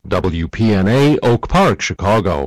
WPNA Oak Park, Chicago.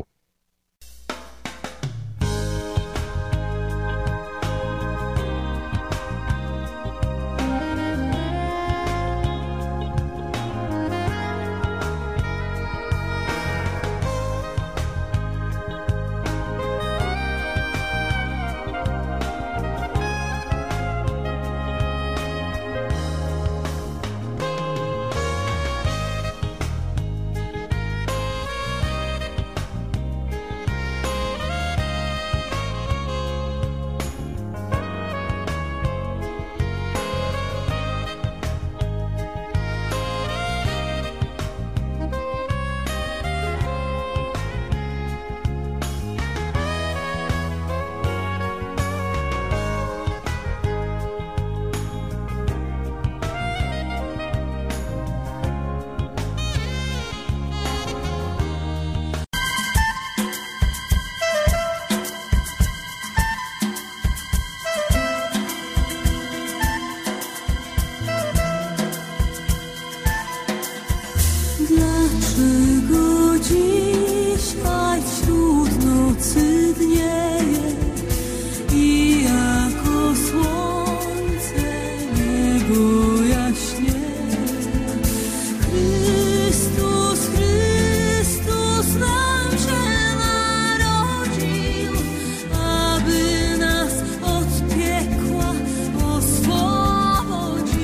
Dlaczego dzisiaj wśród nocy dnieje i jako słońce niebo jaśnieje? Chrystus, Chrystus nam się narodził, aby nas od piekła oswobodził.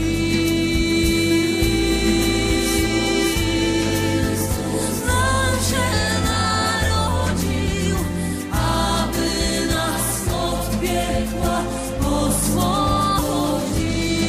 Nam się narodził, aby nas od piekła oswobodził.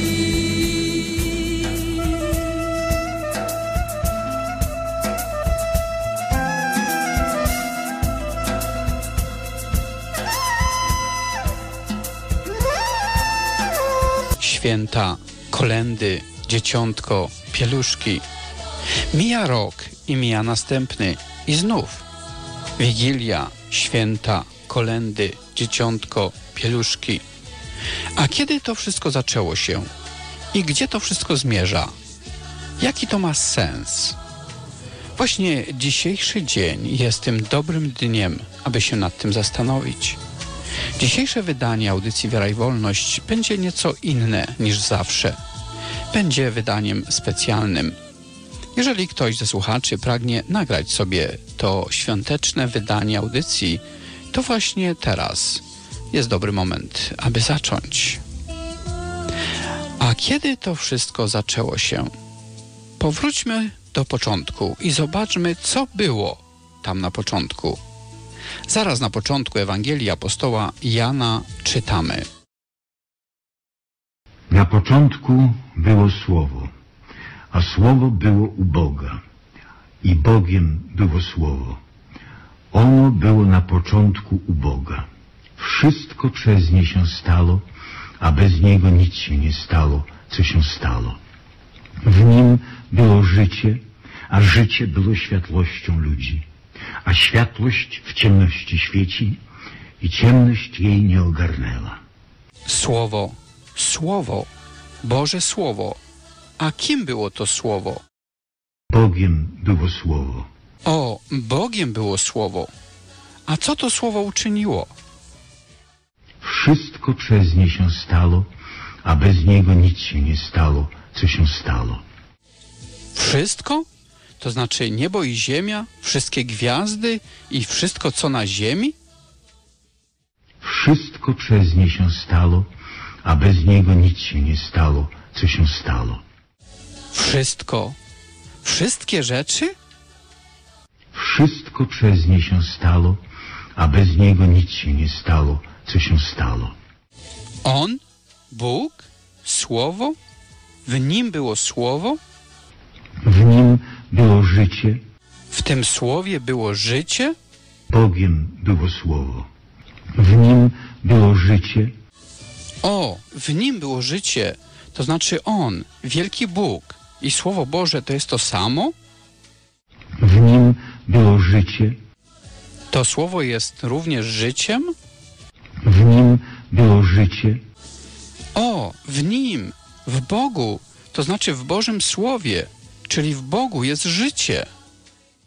Święta, kolędy, dzieciątko, pieluszki. Mija rok i mija następny i znów Wigilia, święta, kolędy, dzieciątko, pieluszki. A kiedy to wszystko zaczęło się? I gdzie to wszystko zmierza? Jaki to ma sens? Właśnie dzisiejszy dzień jest tym dobrym dniem, aby się nad tym zastanowić. Dzisiejsze wydanie audycji Wiara i Wolność będzie nieco inne niż zawsze. Będzie wydaniem specjalnym. Jeżeli ktoś ze słuchaczy pragnie nagrać sobie to świąteczne wydanie audycji, to właśnie teraz jest dobry moment, aby zacząć. A kiedy to wszystko zaczęło się? Powróćmy do początku i zobaczmy, co było tam na początku. Zaraz na początku Ewangelii apostoła Jana czytamy. Na początku było Słowo, a Słowo było u Boga i Bogiem było Słowo. Ono było na początku u Boga. Wszystko przez nie się stało, a bez Niego nic się nie stało, co się stało. W Nim było życie, a życie było światłością ludzi. A światłość w ciemności świeci i ciemność jej nie ogarnęła. Słowo, Słowo, Boże Słowo. A kim było to Słowo? Bogiem było Słowo. O, Bogiem było Słowo. A co to Słowo uczyniło? Wszystko przez nie się stało, a bez Niego nic się nie stało, co się stało. Wszystko? To znaczy niebo i ziemia, wszystkie gwiazdy i wszystko, co na ziemi? Wszystko przez nie się stało, a bez Niego nic się nie stało, co się stało. Wszystko? Wszystkie rzeczy? Wszystko przez nie się stało, a bez Niego nic się nie stało, co się stało. On? Bóg? Słowo? W Nim było Słowo? W Nim było życie. W tym Słowie było życie? Bogiem było Słowo. W Nim było życie. O, w Nim było życie. To znaczy On, wielki Bóg i Słowo Boże to jest to samo? W Nim było życie. To Słowo jest również życiem? W Nim było życie. O, w Nim, w Bogu, to znaczy w Bożym Słowie, czyli w Bogu jest życie.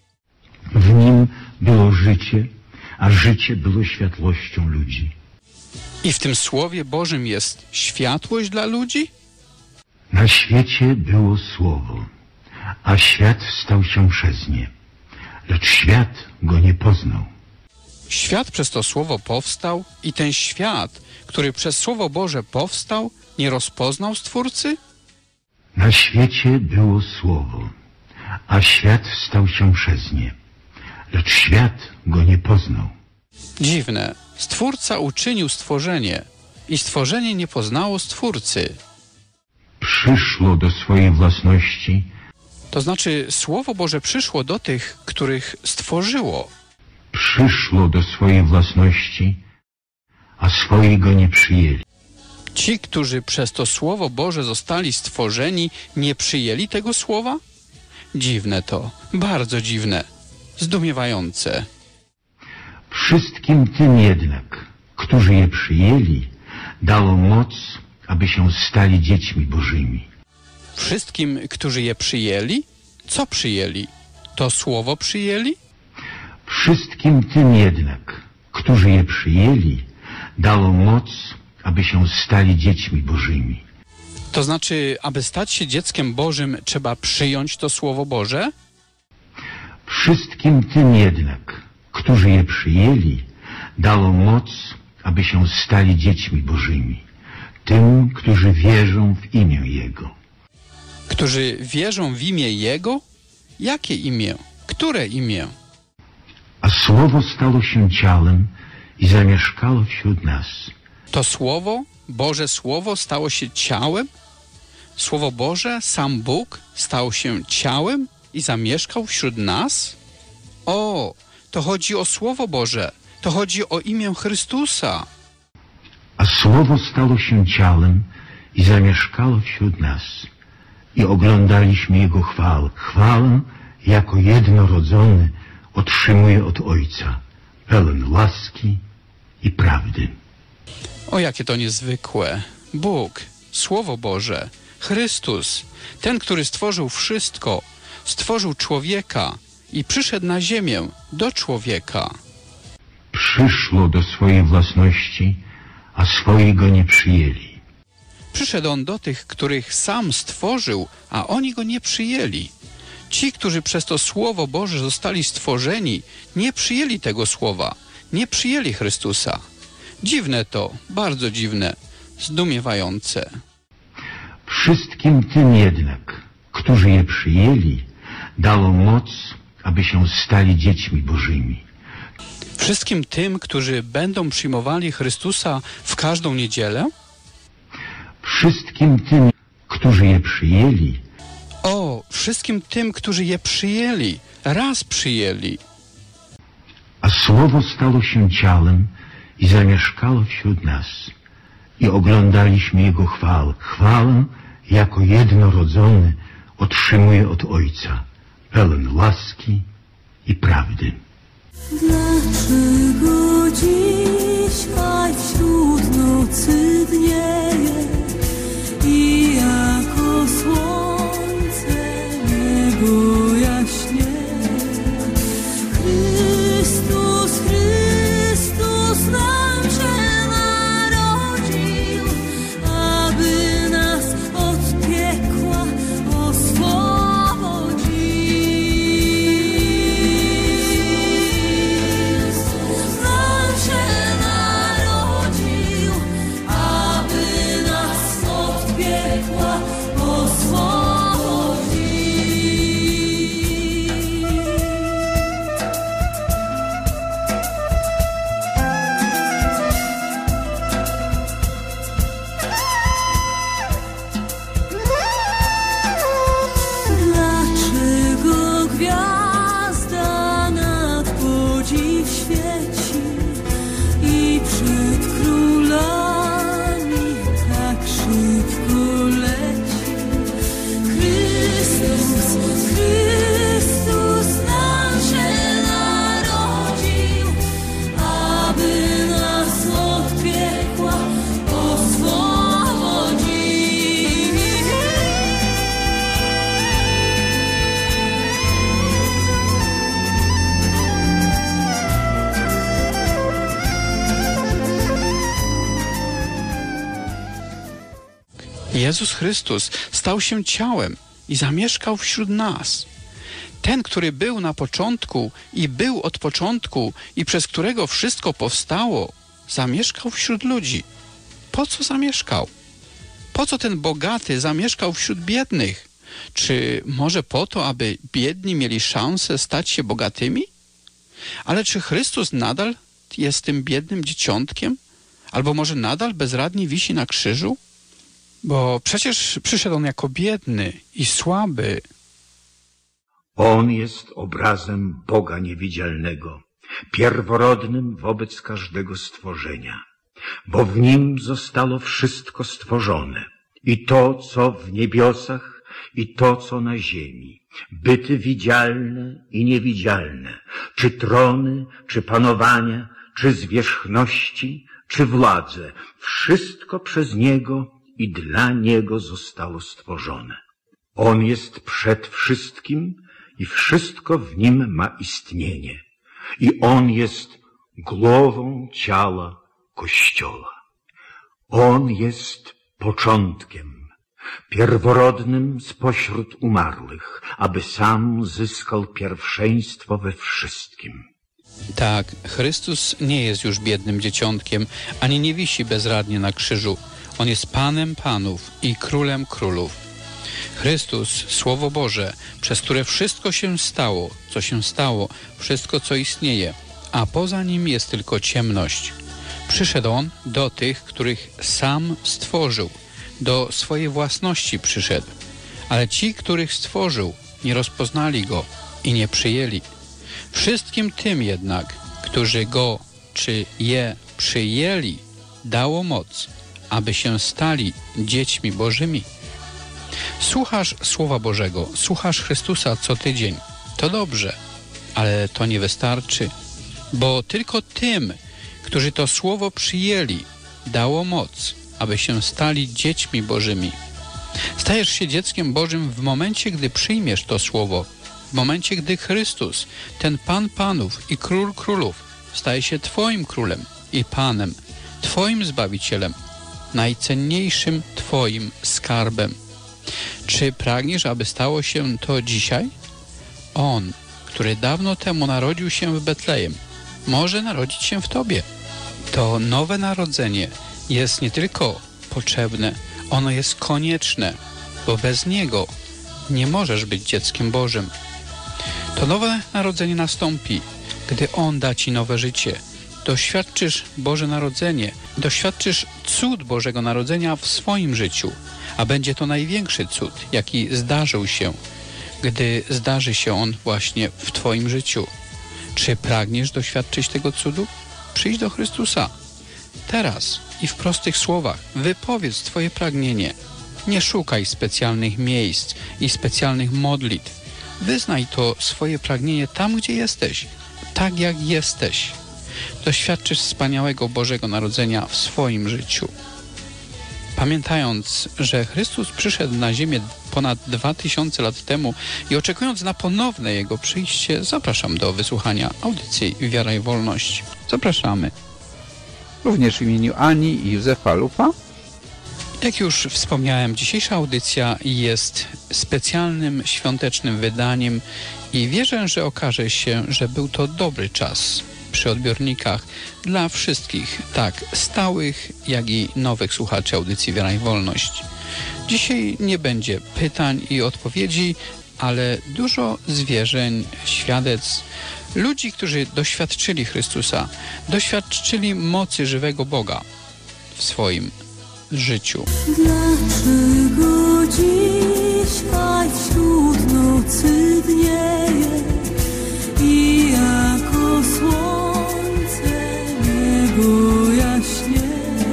było życie, a życie było światłością ludzi. I w tym Słowie Bożym jest światłość dla ludzi? Na świecie było Słowo, a świat stał się przez nie, lecz świat go nie poznał. Świat przez to Słowo powstał i ten świat, który przez Słowo Boże powstał, nie rozpoznał Stwórcy? Na świecie było Słowo, a świat stał się przez nie, lecz świat go nie poznał. Dziwne. Stwórca uczynił stworzenie i stworzenie nie poznało Stwórcy. Przyszło do swojej własności, To znaczy Słowo Boże przyszło do tych, których stworzyło. przyszło do swojej własności, a swoi go nie przyjęli. Ci, którzy przez to Słowo Boże zostali stworzeni, nie przyjęli tego Słowa? Dziwne to, bardzo dziwne, zdumiewające. Wszystkim tym jednak, którzy je przyjęli, dało moc, aby się stali dziećmi Bożymi. Wszystkim, którzy je przyjęli? Co przyjęli? To Słowo przyjęli? Wszystkim tym jednak, którzy je przyjęli, dało moc, aby się stali dziećmi Bożymi. To znaczy, aby stać się dzieckiem Bożym, trzeba przyjąć to Słowo Boże? Wszystkim tym jednak, którzy je przyjęli, dało moc, aby się stali dziećmi Bożymi. Tym, którzy wierzą w imię Jego. Którzy wierzą w imię Jego? Jakie imię? Które imię? A Słowo stało się ciałem i zamieszkało wśród nas. To Słowo, Boże Słowo stało się ciałem? Słowo Boże, sam Bóg, stał się ciałem i zamieszkał wśród nas? O, to chodzi o Słowo Boże, to chodzi o imię Chrystusa. A Słowo stało się ciałem i zamieszkało wśród nas. I oglądaliśmy Jego chwałę. Chwałę jako jednorodzony otrzymuje od Ojca, pełen łaski i prawdy. O, jakie to niezwykłe. Bóg, Słowo Boże, Chrystus, ten, który stworzył wszystko, stworzył człowieka i przyszedł na ziemię do człowieka. Przyszło do swojej własności, a swoi go nie przyjęli. Przyszedł On do tych, których sam stworzył, a oni Go nie przyjęli. Ci, którzy przez to Słowo Boże zostali stworzeni, nie przyjęli tego Słowa, nie przyjęli Chrystusa. Dziwne to, bardzo dziwne, zdumiewające. Wszystkim tym jednak, którzy je przyjęli, dało moc, aby się stali dziećmi Bożymi. Wszystkim tym, którzy będą przyjmowali Chrystusa w każdą niedzielę? Wszystkim tym, którzy je przyjęli, O, wszystkim tym, którzy je przyjęli, raz przyjęli. a Słowo stało się ciałem i zamieszkało wśród nas. I oglądaliśmy Jego chwałę. Chwałę jako jednorodzony otrzymuje od Ojca, pełen łaski i prawdy. Dlaczego dzisiaj wśród nocy dnieje i jako słońce niebo jaśnieje? Chrystus, Chrystus nam się narodził, aby nas od piekła oswobodził. Nam się narodził, Jezus Chrystus stał się ciałem i zamieszkał wśród nas. Ten, który był na początku i był od początku i przez którego wszystko powstało, zamieszkał wśród ludzi. Po co zamieszkał? Po co ten bogaty zamieszkał wśród biednych? Czy może po to, aby biedni mieli szansę stać się bogatymi? Ale czy Chrystus nadal jest tym biednym dzieciątkiem? Albo może nadal bezradnie wisi na krzyżu? Bo przecież przyszedł On jako biedny i słaby. On jest obrazem Boga niewidzialnego, pierworodnym wobec każdego stworzenia, bo w Nim zostało wszystko stworzone, i to, co w niebiosach, i to, co na ziemi, byty widzialne i niewidzialne, czy trony, czy panowania, czy zwierzchności, czy władze, wszystko przez Niego i dla Niego zostało stworzone. On jest przed wszystkim i wszystko w Nim ma istnienie. I On jest głową ciała Kościoła. On jest początkiem, pierworodnym spośród umarłych, aby sam zyskał pierwszeństwo we wszystkim. Tak, Chrystus nie jest już biednym dzieciątkiem, ani nie wisi bezradnie na krzyżu. On jest Panem Panów i Królem Królów. Chrystus, Słowo Boże, przez które wszystko się stało, co się stało, wszystko, co istnieje, a poza Nim jest tylko ciemność. Przyszedł On do tych, których sam stworzył, do swojej własności przyszedł, ale ci, których stworzył, nie rozpoznali Go i nie przyjęli. Wszystkim tym jednak, którzy Go czy je przyjęli, dało moc, aby się stali dziećmi Bożymi. Słuchasz Słowa Bożego, słuchasz Chrystusa co tydzień. To dobrze, ale to nie wystarczy, bo tylko tym, którzy to Słowo przyjęli, dało moc, aby się stali dziećmi Bożymi. Stajesz się dzieckiem Bożym w momencie, gdy przyjmiesz to Słowo, w momencie, gdy Chrystus, ten Pan Panów i Król Królów, staje się Twoim Królem i Panem, Twoim Zbawicielem, najcenniejszym Twoim skarbem. Czy pragniesz, aby stało się to dzisiaj? On, który dawno temu narodził się w Betlejem, może narodzić się w Tobie. To nowe narodzenie jest nie tylko potrzebne, ono jest konieczne, bo bez niego nie możesz być dzieckiem Bożym. To nowe narodzenie nastąpi, gdy On da Ci nowe życie. Doświadczysz Boże Narodzenie, doświadczysz cud Bożego Narodzenia w swoim życiu, a będzie to największy cud, jaki zdarzył się, gdy zdarzy się on właśnie w Twoim życiu. Czy pragniesz doświadczyć tego cudu? Przyjdź do Chrystusa. Teraz i w prostych słowach wypowiedz Twoje pragnienie. Nie szukaj specjalnych miejsc i specjalnych modlitw. Wyznaj to swoje pragnienie tam, gdzie jesteś, tak jak jesteś. Doświadczysz wspaniałego Bożego Narodzenia w swoim życiu. Pamiętając, że Chrystus przyszedł na ziemię ponad 2000 lat temu i oczekując na ponowne Jego przyjście, zapraszam do wysłuchania audycji Wiara i Wolność. Zapraszamy. Również w imieniu Ani i Józefa Lupa. Jak już wspomniałem, dzisiejsza audycja jest specjalnym, świątecznym wydaniem i wierzę, że okaże się, że był to dobry czas przy odbiornikach dla wszystkich, tak stałych, jak i nowych słuchaczy audycji Wiara i Wolność. Dzisiaj nie będzie pytań i odpowiedzi, ale dużo zwierzeń, świadectw, ludzi, którzy doświadczyli Chrystusa, doświadczyli mocy żywego Boga w swoim życiu. Dlaczego dzisiaj wśród nocy dnieje i jako słońce niebo jaśnieje?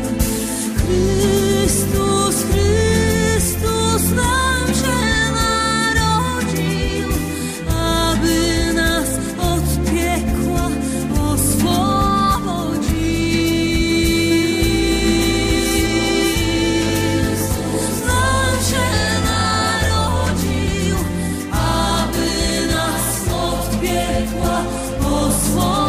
Chrystus, Chrystus nam się narodził, aby nas od piekła oswobodził. Nam się narodził, aby nas od piekła oswobodził.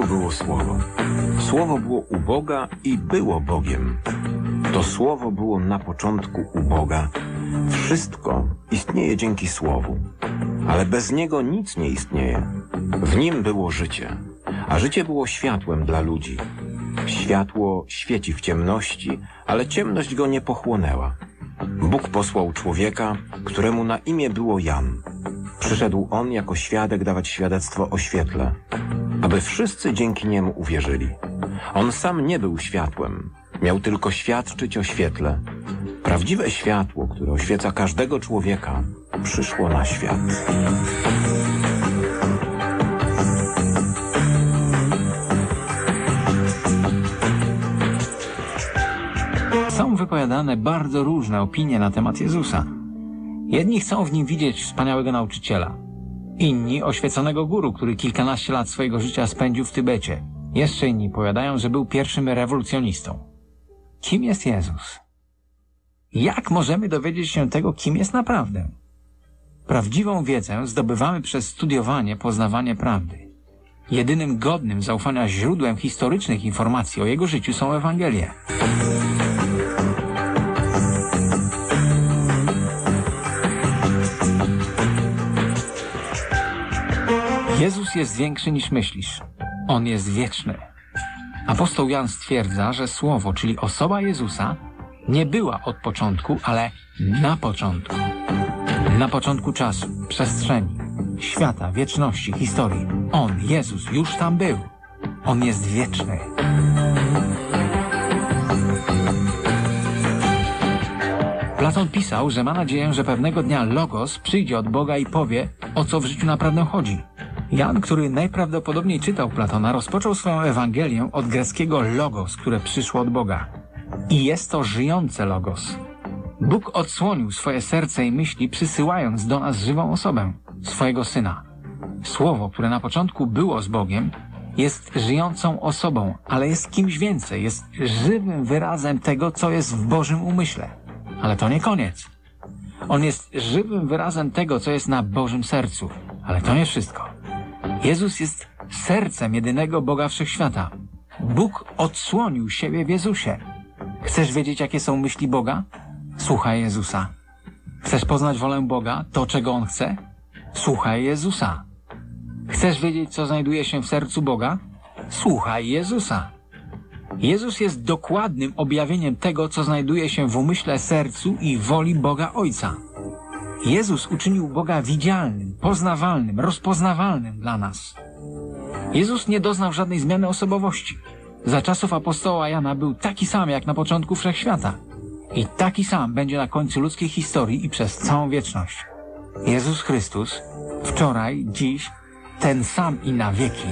było Słowo. Słowo było u Boga i było Bogiem. To Słowo było na początku u Boga. Wszystko istnieje dzięki Słowu, ale bez niego nic nie istnieje. W nim było życie, a życie było światłem dla ludzi. Światło świeci w ciemności, ale ciemność go nie pochłonęła. Bóg posłał człowieka, któremu na imię było Jan. Przyszedł on jako świadek dawać świadectwo o świetle, aby wszyscy dzięki niemu uwierzyli. On sam nie był światłem, miał tylko świadczyć o świetle. Prawdziwe światło, które oświeca każdego człowieka, przyszło na świat. Są wypowiadane bardzo różne opinie na temat Jezusa. Jedni chcą w nim widzieć wspaniałego nauczyciela. Inni oświeconego guru, który kilkanaście lat swojego życia spędził w Tybecie. Jeszcze inni powiadają, że był pierwszym rewolucjonistą. Kim jest Jezus? Jak możemy dowiedzieć się tego, kim jest naprawdę? Prawdziwą wiedzę zdobywamy przez studiowanie, poznawanie prawdy. Jedynym godnym zaufania źródłem historycznych informacji o jego życiu są Ewangelie. Jezus jest większy niż myślisz. On jest wieczny. Apostoł Jan stwierdza, że Słowo, czyli osoba Jezusa, nie była od początku, ale na początku. Na początku czasu, przestrzeni, świata, wieczności, historii. On, Jezus, już tam był. On jest wieczny. Platon pisał, że ma nadzieję, że pewnego dnia Logos przyjdzie od Boga i powie, o co w życiu naprawdę chodzi. Jan, który najprawdopodobniej czytał Platona, rozpoczął swoją Ewangelię od greckiego logos, które przyszło od Boga. I jest to żyjące logos. Bóg odsłonił swoje serce i myśli, przysyłając do nas żywą osobę, swojego Syna. Słowo, które na początku było z Bogiem, jest żyjącą osobą, ale jest kimś więcej, jest żywym wyrazem tego, co jest w Bożym umyśle. Ale to nie koniec. On jest żywym wyrazem tego, co jest na Bożym sercu. Ale to nie wszystko. Jezus jest sercem jedynego Boga Wszechświata. Bóg odsłonił siebie w Jezusie. Chcesz wiedzieć, jakie są myśli Boga? Słuchaj Jezusa. Chcesz poznać wolę Boga, to czego On chce? Słuchaj Jezusa. Chcesz wiedzieć, co znajduje się w sercu Boga? Słuchaj Jezusa. Jezus jest dokładnym objawieniem tego, co znajduje się w umyśle, sercu i woli Boga Ojca. Jezus uczynił Boga widzialnym, poznawalnym, rozpoznawalnym dla nas. Jezus nie doznał żadnej zmiany osobowości. Za czasów apostoła Jana był taki sam jak na początku wszechświata. I taki sam będzie na końcu ludzkiej historii i przez całą wieczność. Jezus Chrystus, wczoraj, dziś, ten sam i na wieki.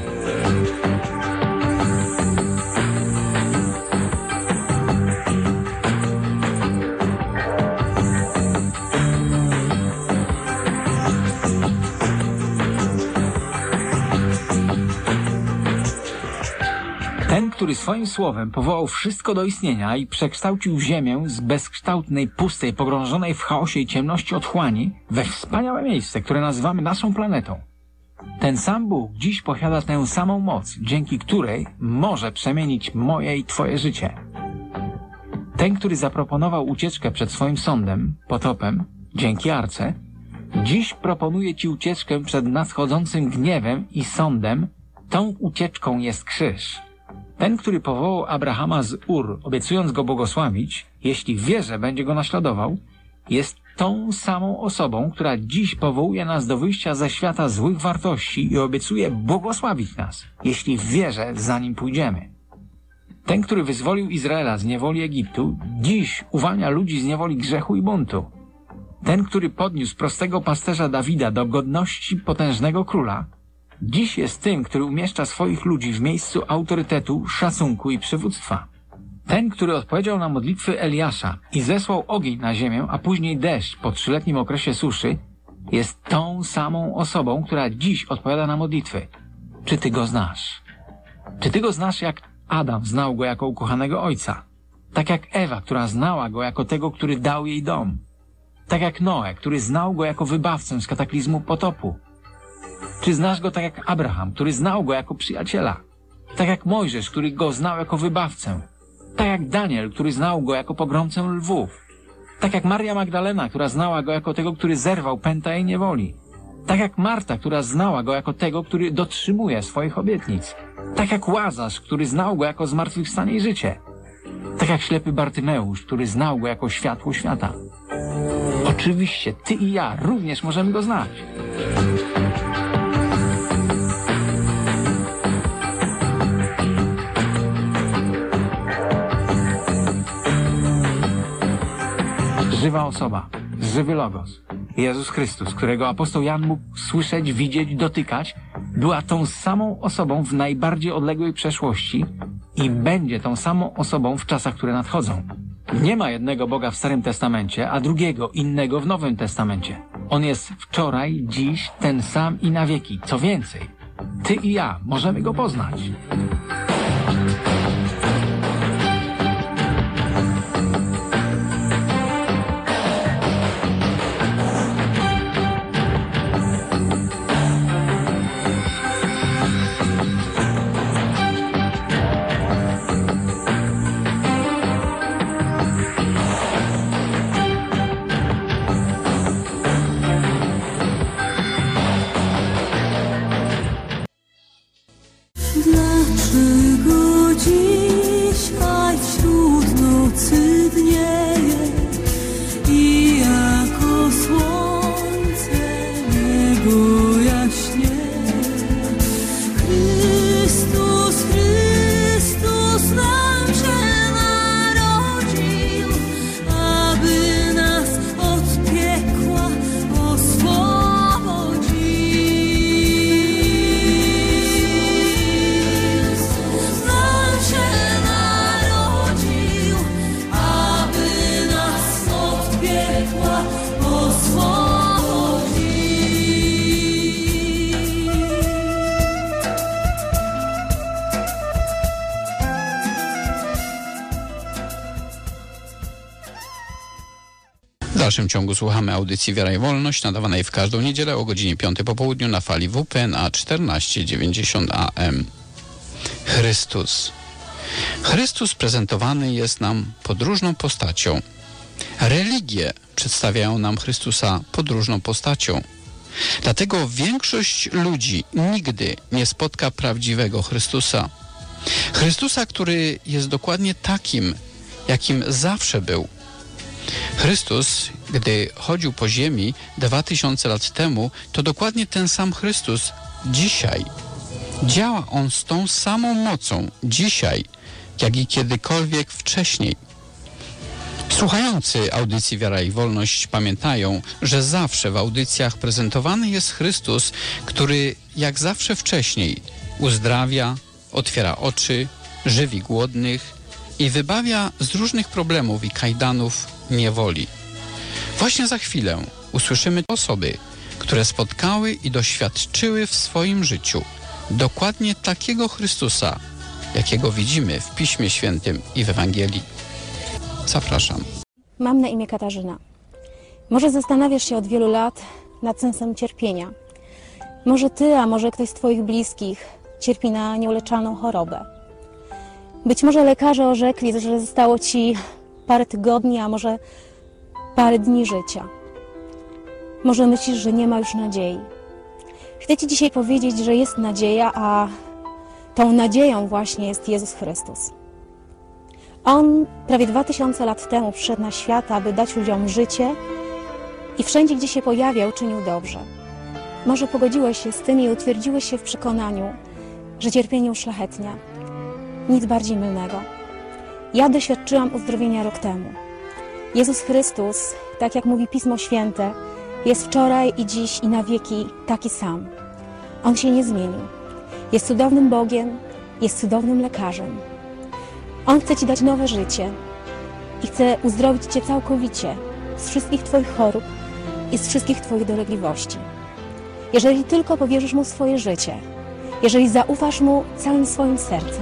Ten, który swoim słowem powołał wszystko do istnienia i przekształcił ziemię z bezkształtnej, pustej, pogrążonej w chaosie i ciemności otchłani we wspaniałe miejsce, które nazywamy naszą planetą. Ten sam Bóg dziś posiada tę samą moc, dzięki której może przemienić moje i Twoje życie. Ten, który zaproponował ucieczkę przed swoim sądem, potopem, dzięki Arce, dziś proponuje Ci ucieczkę przed nadchodzącym gniewem i sądem. Tą ucieczką jest krzyż. Ten, który powołał Abrahama z Ur, obiecując go błogosławić, jeśli w wierze będzie go naśladował, jest tą samą osobą, która dziś powołuje nas do wyjścia ze świata złych wartości i obiecuje błogosławić nas, jeśli w wierze za nim pójdziemy. Ten, który wyzwolił Izraela z niewoli Egiptu, dziś uwalnia ludzi z niewoli grzechu i buntu. Ten, który podniósł prostego pasterza Dawida do godności potężnego króla, dziś jest tym, który umieszcza swoich ludzi w miejscu autorytetu, szacunku i przywództwa. Ten, który odpowiedział na modlitwy Eliasza i zesłał ogień na ziemię, a później deszcz po 3-letnim okresie suszy, jest tą samą osobą, która dziś odpowiada na modlitwy. Czy ty go znasz? Czy ty go znasz, jak Adam znał go jako ukochanego ojca? Tak jak Ewa, która znała go jako tego, który dał jej dom? Tak jak Noe, który znał go jako wybawcę z kataklizmu potopu? Czy znasz go tak jak Abraham, który znał go jako przyjaciela? Tak jak Mojżesz, który go znał jako wybawcę. Tak jak Daniel, który znał go jako pogromcę lwów. Tak jak Maria Magdalena, która znała go jako tego, który zerwał pęta jej niewoli. Tak jak Marta, która znała go jako tego, który dotrzymuje swoich obietnic. Tak jak Łazarz, który znał go jako zmartwychwstanie i życie. Tak jak ślepy Bartymeusz, który znał go jako światło świata. Oczywiście ty i ja również możemy go znać. Żywa osoba, żywy Logos, Jezus Chrystus, którego apostoł Jan mógł słyszeć, widzieć, dotykać, była tą samą osobą w najbardziej odległej przeszłości i będzie tą samą osobą w czasach, które nadchodzą. Nie ma jednego Boga w Starym Testamencie, a drugiego, innego w Nowym Testamencie. On jest wczoraj, dziś, ten sam i na wieki. Co więcej, ty i ja możemy go poznać. Dlaczego dzisiaj wśród nocy dnieje i jako słońce niebo jaśnieje? Chrystus, Chrystus nam się narodził, aby nas od piekła oswobodził. Nam się narodził, aby nas od piekła oswobodził. W dalszym ciągu słuchamy audycji Wiara i Wolność, nadawanej w każdą niedzielę o godzinie 5 po południu na fali WPNA 1490 AM. Chrystus. Chrystus prezentowany jest nam podróżną postacią. Religie przedstawiają nam Chrystusa podróżną postacią. Dlatego większość ludzi nigdy nie spotka prawdziwego Chrystusa. Chrystusa, który jest dokładnie takim, jakim zawsze był. Chrystus, gdy chodził po ziemi 2000 lat temu, to dokładnie ten sam Chrystus dzisiaj. Działa On z tą samą mocą dzisiaj, jak i kiedykolwiek wcześniej. Słuchający audycji Wiara i Wolność pamiętają, że zawsze w audycjach prezentowany jest Chrystus, który jak zawsze wcześniej uzdrawia, otwiera oczy, żywi głodnych i wybawia z różnych problemów i kajdanów niewoli. Właśnie za chwilę usłyszymy osoby, które spotkały i doświadczyły w swoim życiu dokładnie takiego Chrystusa, jakiego widzimy w Piśmie Świętym i w Ewangelii. Zapraszam. Mam na imię Katarzyna. Może zastanawiasz się od wielu lat nad sensem cierpienia. Może ty, a może ktoś z twoich bliskich cierpi na nieuleczalną chorobę. Być może lekarze orzekli, że zostało ci parę tygodni, a może parę dni życia. Może myślisz, że nie ma już nadziei. Chcę ci dzisiaj powiedzieć, że jest nadzieja, a tą nadzieją właśnie jest Jezus Chrystus. On prawie 2000 lat temu przyszedł na świat, aby dać ludziom życie i wszędzie, gdzie się pojawiał, czynił dobrze. Może pogodziłeś się z tym i utwierdziłeś się w przekonaniu, że cierpienie uszlachetnia. Nic bardziej mylnego. Ja doświadczyłam uzdrowienia rok temu. Jezus Chrystus, tak jak mówi Pismo Święte, jest wczoraj i dziś i na wieki taki sam. On się nie zmienił. Jest cudownym Bogiem, jest cudownym lekarzem. On chce ci dać nowe życie i chce uzdrowić cię całkowicie z wszystkich twoich chorób i z wszystkich twoich dolegliwości. Jeżeli tylko powierzysz Mu swoje życie, jeżeli zaufasz Mu całym swoim sercem,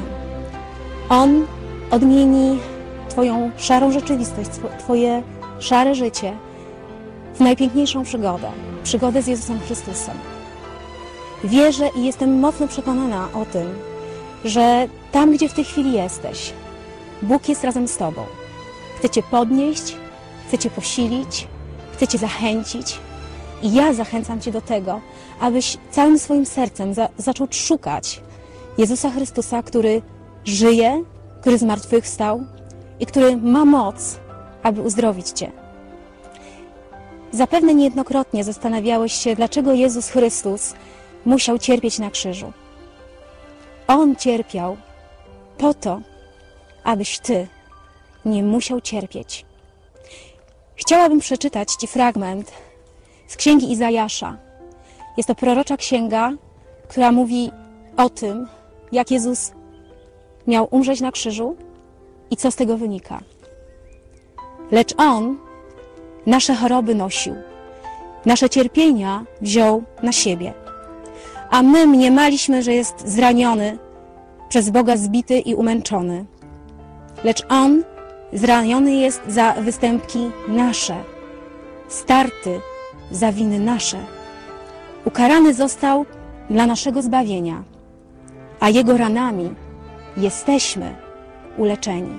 On odmieni twoją szarą rzeczywistość, twoje szare życie w najpiękniejszą przygodę, przygodę z Jezusem Chrystusem. Wierzę i jestem mocno przekonana o tym, że tam, gdzie w tej chwili jesteś, Bóg jest razem z Tobą. Chce Cię podnieść, chce Cię posilić, chce Cię zachęcić. I ja zachęcam Cię do tego, abyś całym swoim sercem zaczął szukać Jezusa Chrystusa, który żyje, który zmartwychwstał i który ma moc, aby uzdrowić Cię. Zapewne niejednokrotnie zastanawiałeś się, dlaczego Jezus Chrystus musiał cierpieć na krzyżu. On cierpiał po to, abyś Ty nie musiał cierpieć. Chciałabym przeczytać Ci fragment z Księgi Izajasza. Jest to prorocza księga, która mówi o tym, jak Jezus miał umrzeć na krzyżu i co z tego wynika. Lecz On nasze choroby nosił, nasze cierpienia wziął na siebie. A my mniemaliśmy, że jest zraniony, przez Boga zbity i umęczony. Lecz On zraniony jest za występki nasze, starty za winy nasze. Ukarany został dla naszego zbawienia, a Jego ranami jesteśmy uleczeni.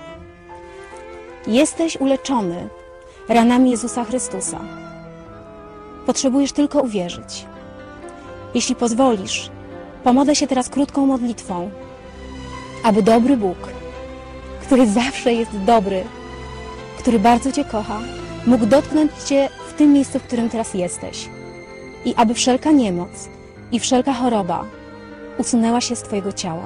Jesteś uleczony ranami Jezusa Chrystusa. Potrzebujesz tylko uwierzyć. Jeśli pozwolisz, pomodlę się teraz krótką modlitwą, aby dobry Bóg, który zawsze jest dobry, który bardzo Cię kocha, mógł dotknąć Cię w tym miejscu, w którym teraz jesteś. I aby wszelka niemoc i wszelka choroba usunęła się z Twojego ciała.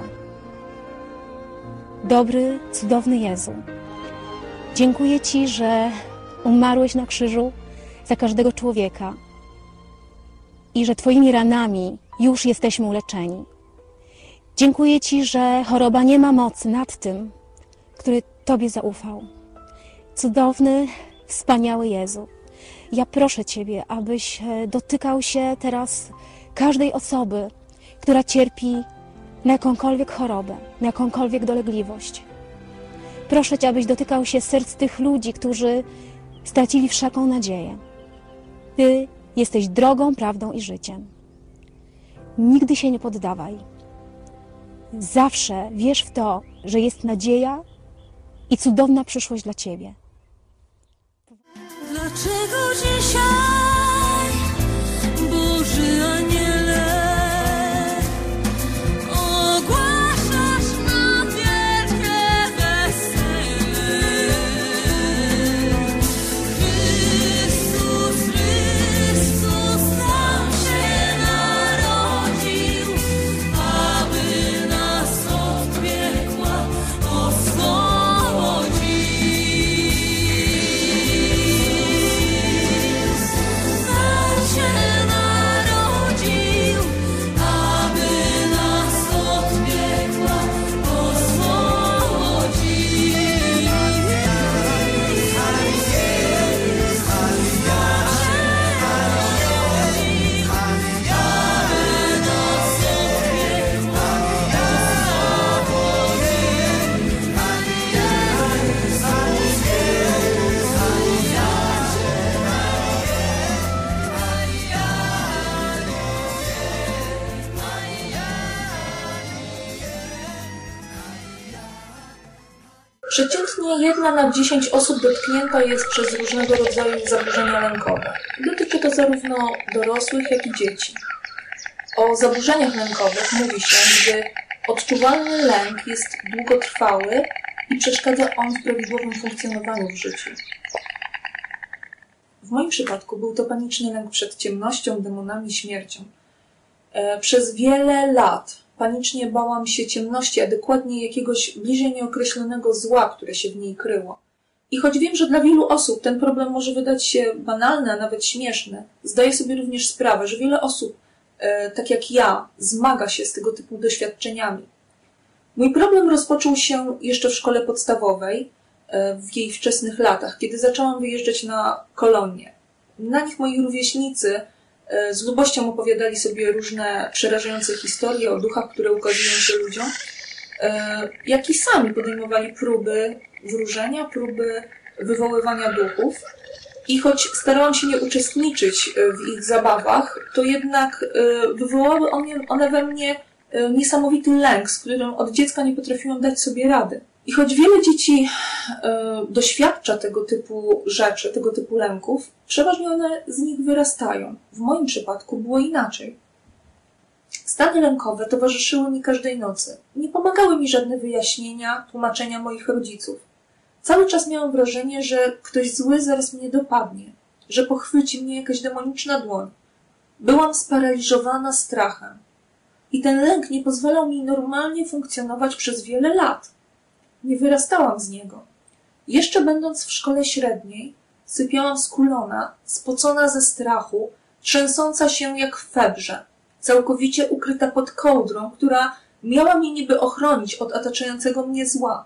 Dobry, cudowny Jezu, dziękuję Ci, że umarłeś na krzyżu za każdego człowieka i że Twoimi ranami już jesteśmy uleczeni. Dziękuję Ci, że choroba nie ma mocy nad tym, który Tobie zaufał. Cudowny, wspaniały Jezu, ja proszę Ciebie, abyś dotykał się teraz każdej osoby, która cierpi na jakąkolwiek chorobę, na jakąkolwiek dolegliwość. Proszę Cię, abyś dotykał się serc tych ludzi, którzy stracili wszelką nadzieję. Ty jesteś drogą, prawdą i życiem. Nigdy się nie poddawaj. Zawsze wierz w to, że jest nadzieja i cudowna przyszłość dla Ciebie. Dlaczego dzisiaj, Boży Aniele, ogłaszasz nam wielkie wesele? Chrystus, Chrystus nam się narodził, aby nas od piekła oswobodzić. Przeciętnie 1 na 10 osób dotknięta jest przez różnego rodzaju zaburzenia lękowe. Dotyczy to zarówno dorosłych, jak i dzieci. O zaburzeniach lękowych mówi się, gdy odczuwalny lęk jest długotrwały i przeszkadza on w prawidłowym funkcjonowaniu w życiu. W moim przypadku był to paniczny lęk przed ciemnością, demonami, śmiercią. Przez wiele lat panicznie bałam się ciemności, a dokładnie jakiegoś bliżej nieokreślonego zła, które się w niej kryło. I choć wiem, że dla wielu osób ten problem może wydać się banalny, a nawet śmieszny, zdaję sobie również sprawę, że wiele osób, tak jak ja, zmaga się z tego typu doświadczeniami. Mój problem rozpoczął się jeszcze w szkole podstawowej, w jej wczesnych latach, kiedy zaczęłam wyjeżdżać na kolonie. Na nich moi rówieśnicy z lubością opowiadali sobie różne przerażające historie o duchach, które ukazują się ludziom, jak i sami podejmowali próby wróżenia, próby wywoływania duchów. I choć starałam się nie uczestniczyć w ich zabawach, to jednak wywołały one we mnie niesamowity lęk, z którym od dziecka nie potrafiłam dać sobie rady. I choć wiele dzieci doświadcza tego typu rzeczy, tego typu lęków, przeważnie one z nich wyrastają. W moim przypadku było inaczej. Stany lękowe towarzyszyły mi każdej nocy. Nie pomagały mi żadne wyjaśnienia, tłumaczenia moich rodziców. Cały czas miałam wrażenie, że ktoś zły zaraz mnie dopadnie, że pochwyci mnie jakaś demoniczna dłoń. Byłam sparaliżowana strachem. I ten lęk nie pozwalał mi normalnie funkcjonować przez wiele lat. Nie wyrastałam z niego. Jeszcze będąc w szkole średniej, sypiałam skulona, spocona ze strachu, trzęsąca się jak w febrze, całkowicie ukryta pod kołdrą, która miała mnie niby ochronić od otaczającego mnie zła.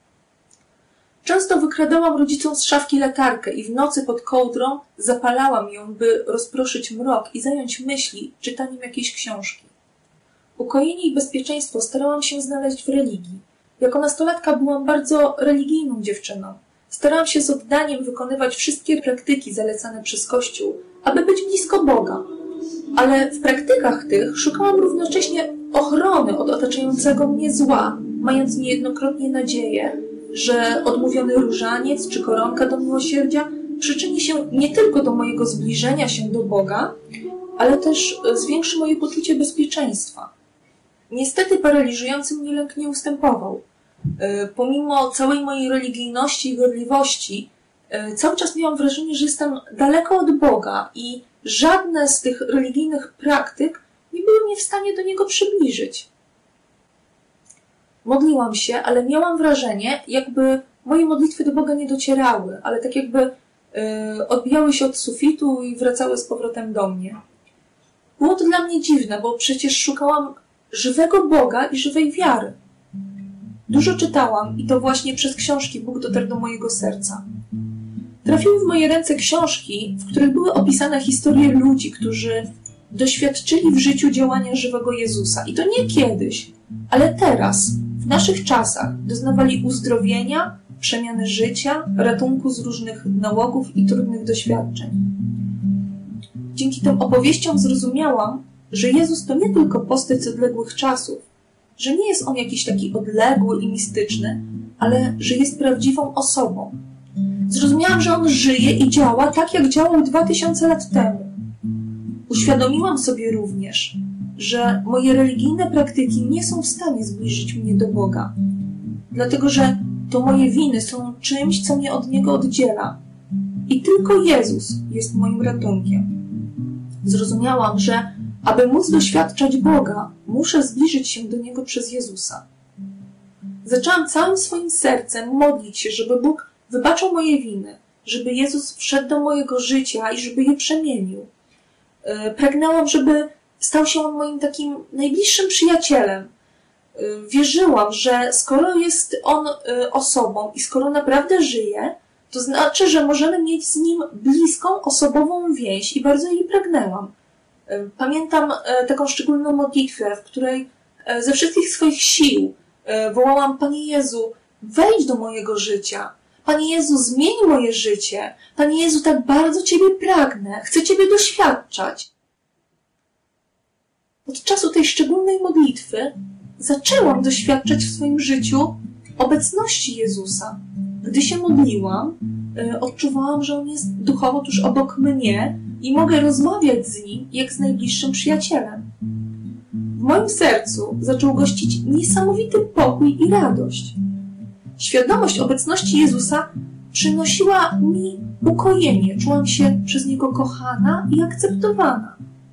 Często wykradałam rodzicom z szafki latarkę i w nocy pod kołdrą zapalałam ją, by rozproszyć mrok i zająć myśli czytaniem jakiejś książki. Ukojenie i bezpieczeństwo starałam się znaleźć w religii. Jako nastolatka byłam bardzo religijną dziewczyną. Starałam się z oddaniem wykonywać wszystkie praktyki zalecane przez Kościół, aby być blisko Boga. Ale w praktykach tych szukałam równocześnie ochrony od otaczającego mnie zła, mając niejednokrotnie nadzieję, że odmówiony różaniec czy koronka do miłosierdzia przyczyni się nie tylko do mojego zbliżenia się do Boga, ale też zwiększy moje poczucie bezpieczeństwa. Niestety paraliżujący mnie lęk nie ustępował. Pomimo całej mojej religijności i gorliwości, cały czas miałam wrażenie, że jestem daleko od Boga i żadne z tych religijnych praktyk nie były mnie w stanie do Niego przybliżyć. Modliłam się, ale miałam wrażenie, jakby moje modlitwy do Boga nie docierały, ale tak jakby odbijały się od sufitu i wracały z powrotem do mnie. Było to dla mnie dziwne, bo przecież szukałam żywego Boga i żywej wiary. Dużo czytałam i to właśnie przez książki Bóg dotarł do mojego serca. Trafiły w moje ręce książki, w których były opisane historie ludzi, którzy doświadczyli w życiu działania żywego Jezusa. I to nie kiedyś, ale teraz, w naszych czasach, doznawali uzdrowienia, przemiany życia, ratunku z różnych nałogów i trudnych doświadczeń. Dzięki tym opowieściom zrozumiałam, że Jezus to nie tylko postać z odległych czasów, że nie jest On jakiś taki odległy i mistyczny, ale że jest prawdziwą osobą. Zrozumiałam, że On żyje i działa tak, jak działał 2000 lat temu. Uświadomiłam sobie również, że moje religijne praktyki nie są w stanie zbliżyć mnie do Boga, dlatego że to moje winy są czymś, co mnie od Niego oddziela. I tylko Jezus jest moim ratunkiem. Zrozumiałam, że aby móc doświadczać Boga, muszę zbliżyć się do Niego przez Jezusa. Zaczęłam całym swoim sercem modlić się, żeby Bóg wybaczył moje winy, żeby Jezus wszedł do mojego życia i żeby je przemienił. Pragnęłam, żeby stał się On moim takim najbliższym przyjacielem. Wierzyłam, że skoro jest On osobą i skoro naprawdę żyje, to znaczy, że możemy mieć z Nim bliską, osobową więź i bardzo jej pragnęłam. Pamiętam taką szczególną modlitwę, w której ze wszystkich swoich sił wołałam: Panie Jezu, wejdź do mojego życia. Panie Jezu, zmień moje życie. Panie Jezu, tak bardzo Ciebie pragnę. Chcę Ciebie doświadczać. Od czasu tej szczególnej modlitwy zaczęłam doświadczać w swoim życiu obecności Jezusa. Gdy się modliłam, odczuwałam, że On jest duchowo tuż obok mnie i mogę rozmawiać z Nim jak z najbliższym przyjacielem. W moim sercu zaczął gościć niesamowity pokój i radość. Świadomość obecności Jezusa przynosiła mi ukojenie. Czułam się przez Niego kochana i akceptowana.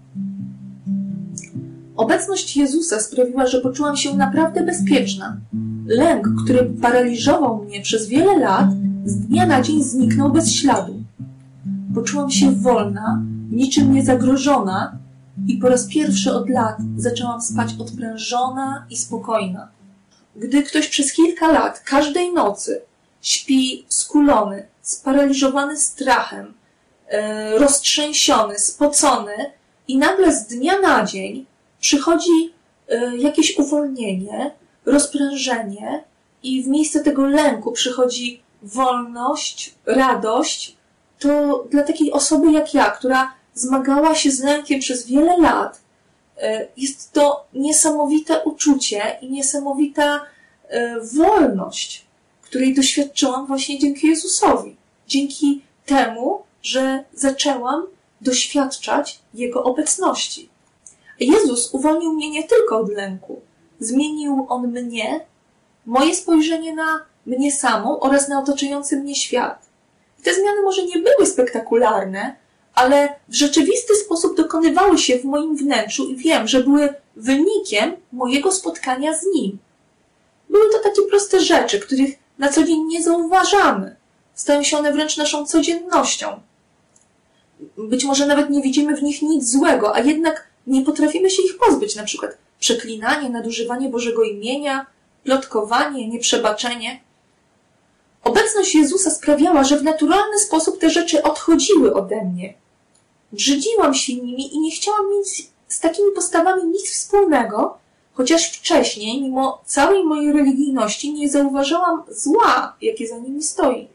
Obecność Jezusa sprawiła, że poczułam się naprawdę bezpieczna. Lęk, który paraliżował mnie przez wiele lat, z dnia na dzień zniknął bez śladu. Poczułam się wolna, niczym niezagrożona i po raz pierwszy od lat zaczęłam spać odprężona i spokojna. Gdy ktoś przez kilka lat, każdej nocy śpi skulony, sparaliżowany strachem, roztrzęsiony, spocony i nagle z dnia na dzień przychodzi jakieś uwolnienie, rozprężenie i w miejsce tego lęku przychodzi wolność, radość, to dla takiej osoby jak ja, która zmagała się z lękiem przez wiele lat, Jest to niesamowite uczucie i niesamowita wolność, której doświadczyłam właśnie dzięki Jezusowi. Dzięki temu, że zaczęłam doświadczać Jego obecności. Jezus uwolnił mnie nie tylko od lęku. Zmienił On mnie, moje spojrzenie na mnie samą oraz na otaczający mnie świat. I te zmiany może nie były spektakularne, ale w rzeczywisty sposób dokonywały się w moim wnętrzu i wiem, że były wynikiem mojego spotkania z Nim. Były to takie proste rzeczy, których na co dzień nie zauważamy. Stają się one wręcz naszą codziennością. Być może nawet nie widzimy w nich nic złego, a jednak nie potrafimy się ich pozbyć, na przykład przeklinanie, nadużywanie Bożego imienia, plotkowanie, nieprzebaczenie. Obecność Jezusa sprawiała, że w naturalny sposób te rzeczy odchodziły ode mnie. Brzydziłam się nimi i nie chciałam mieć z takimi postawami nic wspólnego, chociaż wcześniej, mimo całej mojej religijności, nie zauważałam zła, jakie za nimi stoi.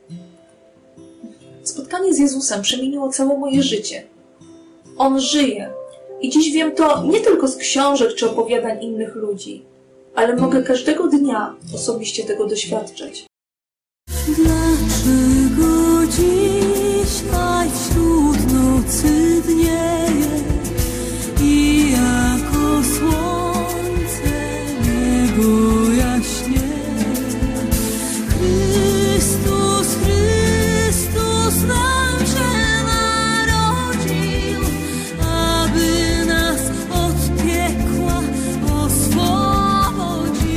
Spotkanie z Jezusem przemieniło całe moje życie. On żyje i dziś wiem to nie tylko z książek czy opowiadań innych ludzi, ale mogę każdego dnia osobiście tego doświadczać. Dlaczego dzisiaj wśród nocy dnieje i jako słońce niebo jaśnieje? Chrystus, Chrystus nam się narodził, aby nas od piekła oswobodził.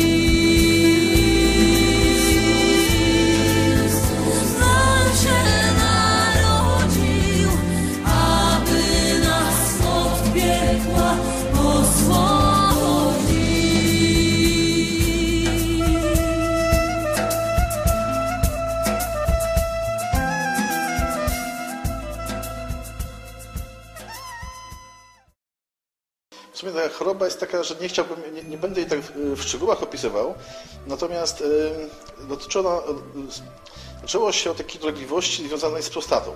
Nam się narodził, aby nas od piekła oswobodził. W sumie ta choroba jest taka, że nie chciałbym, nie będę jej tak w szczegółach opisywał, natomiast zaczęło się od takiej dolegliwości związanej z prostatą.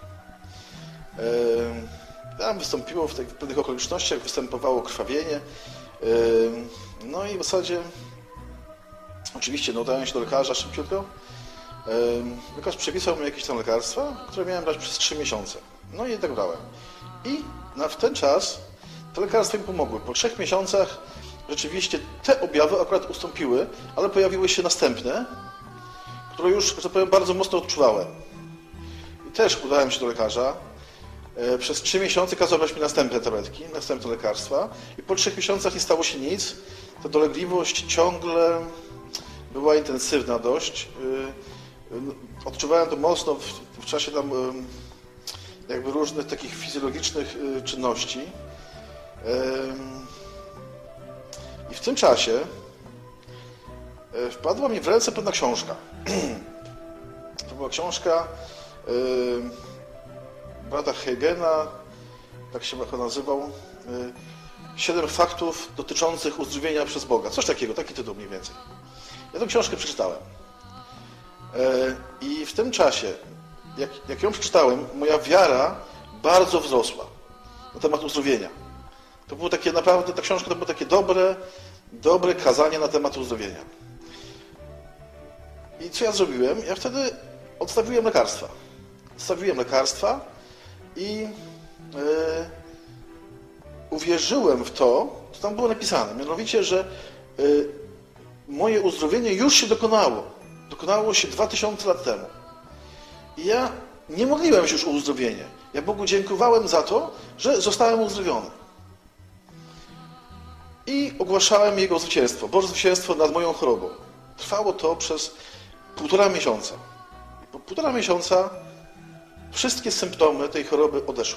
Tam wystąpiło w pewnych okolicznościach, występowało krwawienie, no i w zasadzie oczywiście udałem się do lekarza szybciutko. Lekarz przepisał mi jakieś tam lekarstwa, które miałem brać przez 3 miesiące. No i tak brałem. I w ten czas te lekarstwa mi pomogły. Po 3 miesiącach rzeczywiście te objawy akurat ustąpiły, ale pojawiły się następne, które już, że tak powiem, bardzo mocno odczuwałem. I też udałem się do lekarza. Przez 3 miesiące kazał brać mi następne tabletki, następne lekarstwa i po 3 miesiącach nie stało się nic. Ta dolegliwość ciągle była intensywna dość. Odczuwałem to mocno w czasie tam jakby różnych takich fizjologicznych czynności. I w tym czasie wpadła mi w ręce pewna książka. To była książka brata Hegena, tak się nazywał, 7 faktów dotyczących uzdrowienia przez Boga. Coś takiego, taki tytuł mniej więcej. Ja tę książkę przeczytałem. I w tym czasie, jak ją przeczytałem, moja wiara bardzo wzrosła na temat uzdrowienia. To było takie naprawdę, ta książka to było takie dobre kazanie na temat uzdrowienia. I co ja zrobiłem? Ja wtedy odstawiłem lekarstwa. Odstawiłem lekarstwa i uwierzyłem w to, co tam było napisane. Mianowicie, że moje uzdrowienie już się dokonało. Dokonało się 2000 lat temu. I ja nie modliłem się już o uzdrowienie. Ja Bogu dziękowałem za to, że zostałem uzdrowiony. I ogłaszałem Jego zwycięstwo, Boże zwycięstwo nad moją chorobą. Trwało to przez 1,5 miesiąca. Po 1,5 miesiąca wszystkie symptomy tej choroby odeszły.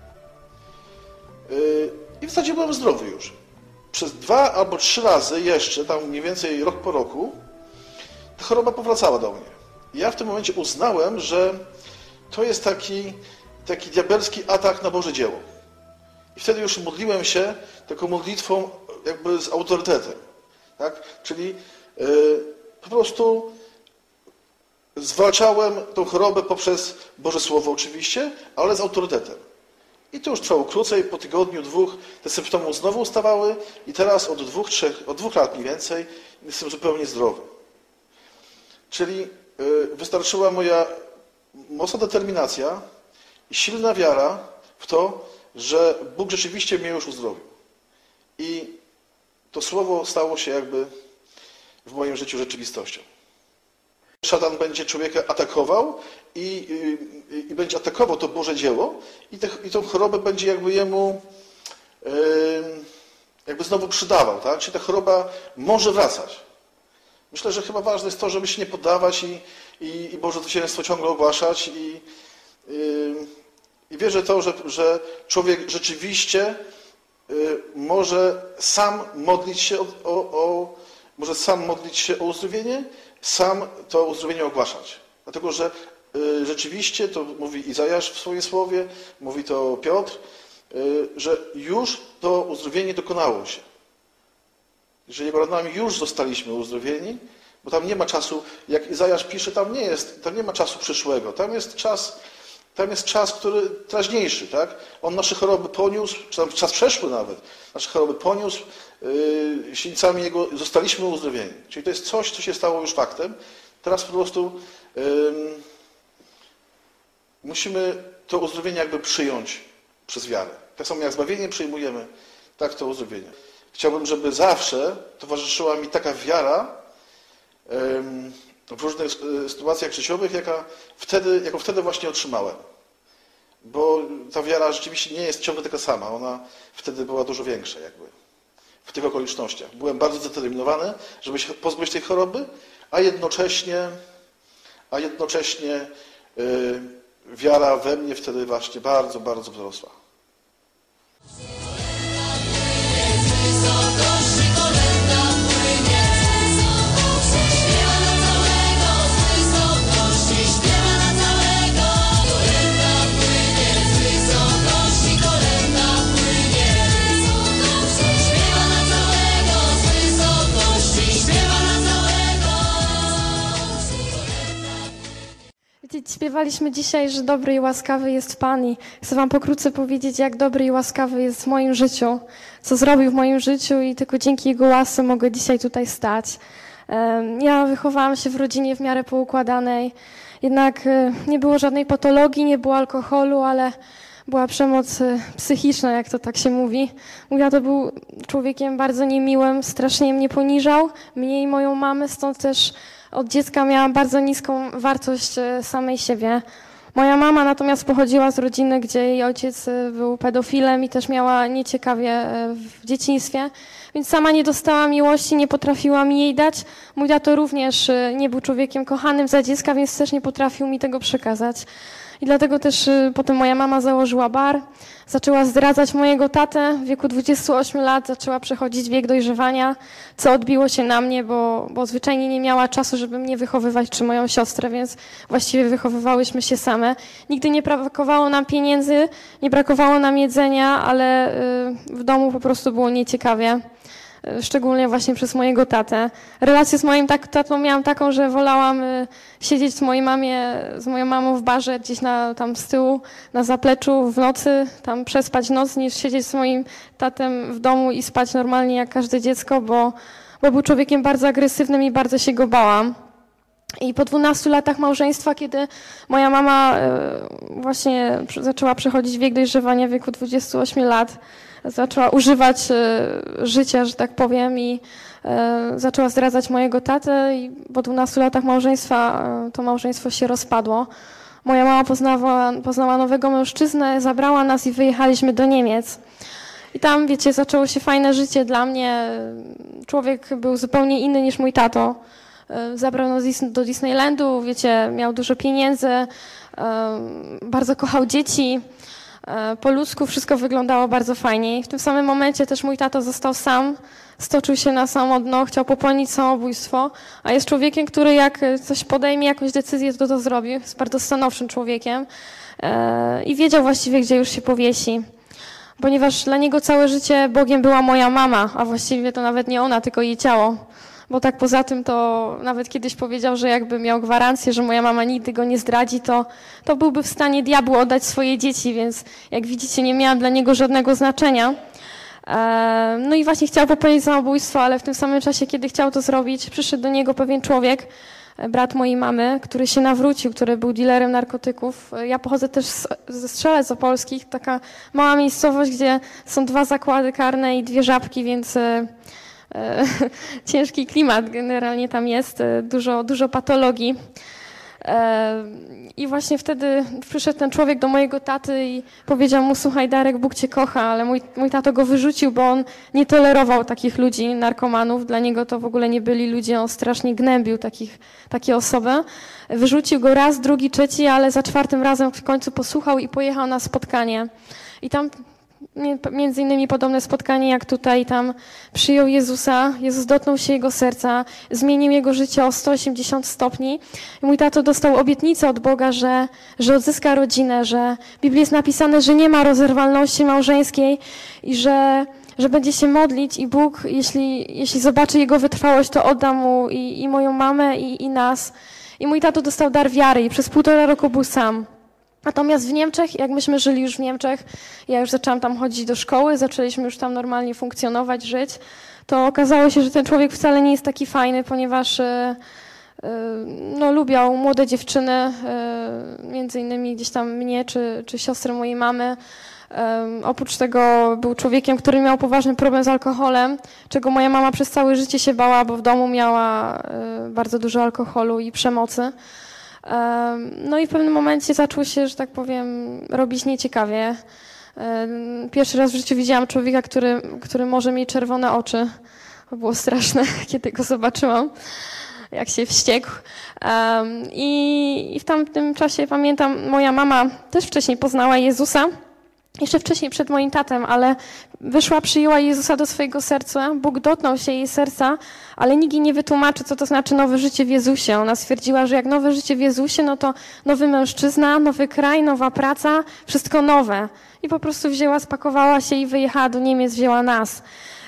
I w zasadzie byłem zdrowy już. Przez 2 albo 3 razy jeszcze, tam mniej więcej rok po roku, ta choroba powracała do mnie. I ja w tym momencie uznałem, że to jest taki diabelski atak na Boże dzieło. I wtedy już modliłem się taką modlitwą jakby z autorytetem. Tak? Czyli po prostu zwalczałem tą chorobę poprzez Boże Słowo oczywiście, ale z autorytetem. I to już trwało krócej, po tygodniu, dwóch te symptomy znowu ustawały i teraz od 2 lat mniej więcej jestem zupełnie zdrowy. Czyli wystarczyła moja mocna determinacja i silna wiara w to, że Bóg rzeczywiście mnie już uzdrowił. I to słowo stało się jakby w moim życiu rzeczywistością. Szatan będzie człowieka atakował i będzie atakował to Boże dzieło i tą chorobę będzie jakby jemu jakby znowu przydawał, tak? Czyli ta choroba może wracać. Myślę, że chyba ważne jest to, żeby się nie poddawać i Boże zwycięstwo ciągle ogłaszać i wierzę to, że człowiek rzeczywiście może sam modlić się o uzdrowienie, sam to uzdrowienie ogłaszać. Dlatego, że rzeczywiście, to mówi Izajasz w swoim słowie, mówi to Piotr, że już to uzdrowienie dokonało się. Że Jego ranami już zostaliśmy uzdrowieni, bo tam nie ma czasu, jak Izajasz pisze, tam nie ma czasu przyszłego, tam jest czas, który teraźniejszy, tak? On nasze choroby poniósł, czy tam czas przeszły nawet, nasze choroby poniósł, silnicami Jego zostaliśmy uzdrowieni. Czyli to jest coś, co się stało już faktem. Teraz po prostu musimy to uzdrowienie jakby przyjąć przez wiarę. Tak samo jak zbawienie przyjmujemy, tak to uzdrowienie. Chciałbym, żeby zawsze towarzyszyła mi taka wiara w różnych sytuacjach życiowych, jaką wtedy właśnie otrzymałem. Bo ta wiara rzeczywiście nie jest ciągle taka sama. Ona wtedy była dużo większa jakby w tych okolicznościach. Byłem bardzo zdeterminowany, żeby się pozbyć tej choroby, a jednocześnie wiara we mnie wtedy właśnie bardzo, bardzo wzrosła. Śpiewaliśmy dzisiaj, że dobry i łaskawy jest Pan i chcę wam pokrótce powiedzieć, jak dobry i łaskawy jest w moim życiu, co zrobił w moim życiu i tylko dzięki Jego łasce mogę dzisiaj tutaj stać. Ja wychowałam się w rodzinie w miarę poukładanej, jednak nie było żadnej patologii, nie było alkoholu, ale była przemoc psychiczna, jak to tak się mówi. Mój tato był człowiekiem bardzo niemiłym, strasznie mnie poniżał, mnie i moją mamę, stąd też od dziecka miałam bardzo niską wartość samej siebie. Moja mama natomiast pochodziła z rodziny, gdzie jej ojciec był pedofilem i też miała nieciekawie w dzieciństwie, więc sama nie dostała miłości, nie potrafiła mi jej dać. Mój tato również nie był człowiekiem kochanym za dziecka, więc też nie potrafił mi tego przekazać. I dlatego też potem moja mama założyła bar, zaczęła zdradzać mojego tatę. W wieku 28 lat zaczęła przechodzić wiek dojrzewania, co odbiło się na mnie, bo zwyczajnie nie miała czasu, żeby mnie wychowywać czy moją siostrę, więc właściwie wychowywałyśmy się same. Nigdy nie brakowało nam pieniędzy, nie brakowało nam jedzenia, ale w domu po prostu było nieciekawie. Szczególnie właśnie przez mojego tatę. Relację z moim tatą miałam taką, że wolałam siedzieć z moją mamą w barze gdzieś tam z tyłu, na zapleczu w nocy, tam przespać noc, niż siedzieć z moim tatem w domu i spać normalnie jak każde dziecko, bo był człowiekiem bardzo agresywnym i bardzo się go bałam. I po 12 latach małżeństwa, kiedy moja mama właśnie zaczęła przechodzić wiek dojrzewania w wieku 28 lat, zaczęła używać życia, że tak powiem, i zaczęła zdradzać mojego tatę i po 12 latach małżeństwa to małżeństwo się rozpadło. Moja mama poznała nowego mężczyznę, zabrała nas i wyjechaliśmy do Niemiec. I tam, wiecie, zaczęło się fajne życie dla mnie. Człowiek był zupełnie inny niż mój tato. Zabrał nas do Disneylandu, wiecie, miał dużo pieniędzy, bardzo kochał dzieci. Po ludzku wszystko wyglądało bardzo fajnie. I w tym samym momencie też mój tato został sam, stoczył się na samo dno, chciał popełnić samobójstwo, a jest człowiekiem, który jak coś podejmie, jakąś decyzję, to zrobi. Jest bardzo stanowczym człowiekiem i wiedział właściwie, gdzie już się powiesi. Ponieważ dla niego całe życie Bogiem była moja mama, a właściwie to nawet nie ona, tylko jej ciało. Bo tak poza tym to nawet kiedyś powiedział, że jakby miał gwarancję, że moja mama nigdy go nie zdradzi, to byłby w stanie diabłu oddać swoje dzieci, więc jak widzicie nie miałam dla niego żadnego znaczenia. No i właśnie chciał popełnić samobójstwo, ale w tym samym czasie, kiedy chciał to zrobić, przyszedł do niego pewien człowiek, brat mojej mamy, który się nawrócił, który był dealerem narkotyków. Ja pochodzę też ze Strzelec Opolskich, taka mała miejscowość, gdzie są 2 zakłady karne i 2 Żabki, więc ciężki klimat generalnie tam jest, dużo patologii. I właśnie wtedy przyszedł ten człowiek do mojego taty i powiedział mu: słuchaj Darek, Bóg cię kocha, ale mój tato go wyrzucił, bo on nie tolerował takich ludzi, narkomanów. Dla niego to w ogóle nie byli ludzie, on strasznie gnębił takie osoby. Wyrzucił go raz, drugi, trzeci, ale za 4. razem w końcu posłuchał i pojechał na spotkanie. I tam między innymi podobne spotkanie jak tutaj, tam przyjął Jezusa, Jezus dotknął się jego serca, zmienił jego życie o 180 stopni. I mój tato dostał obietnicę od Boga, że odzyska rodzinę, że w Biblii jest napisane, że nie ma rozerwalności małżeńskiej i że będzie się modlić i Bóg, jeśli zobaczy jego wytrwałość, to odda mu i moją mamę i nas. I mój tato dostał dar wiary i przez 1,5 roku był sam. Natomiast w Niemczech, jak myśmy żyli już w Niemczech, ja już zaczęłam tam chodzić do szkoły, zaczęliśmy już tam normalnie funkcjonować, żyć, to okazało się, że ten człowiek wcale nie jest taki fajny, ponieważ lubiał młode dziewczyny, między innymi gdzieś tam mnie czy siostrę mojej mamy. Oprócz tego był człowiekiem, który miał poważny problem z alkoholem, czego moja mama przez całe życie się bała, bo w domu miała bardzo dużo alkoholu i przemocy. No i w pewnym momencie zaczął się, że tak powiem, robić nieciekawie. Pierwszy raz w życiu widziałam człowieka, który może mieć czerwone oczy. To było straszne, kiedy go zobaczyłam, jak się wściekł. I w tamtym czasie, pamiętam, moja mama też wcześniej poznała Jezusa. Jeszcze wcześniej przed moim tatem, ale wyszła, przyjęła Jezusa do swojego serca. Bóg dotknął się jej serca, ale nikt jej nie wytłumaczy, co to znaczy nowe życie w Jezusie. Ona stwierdziła, że jak nowe życie w Jezusie, no to nowy mężczyzna, nowy kraj, nowa praca, wszystko nowe. I po prostu wzięła, spakowała się i wyjechała do Niemiec, wzięła nas.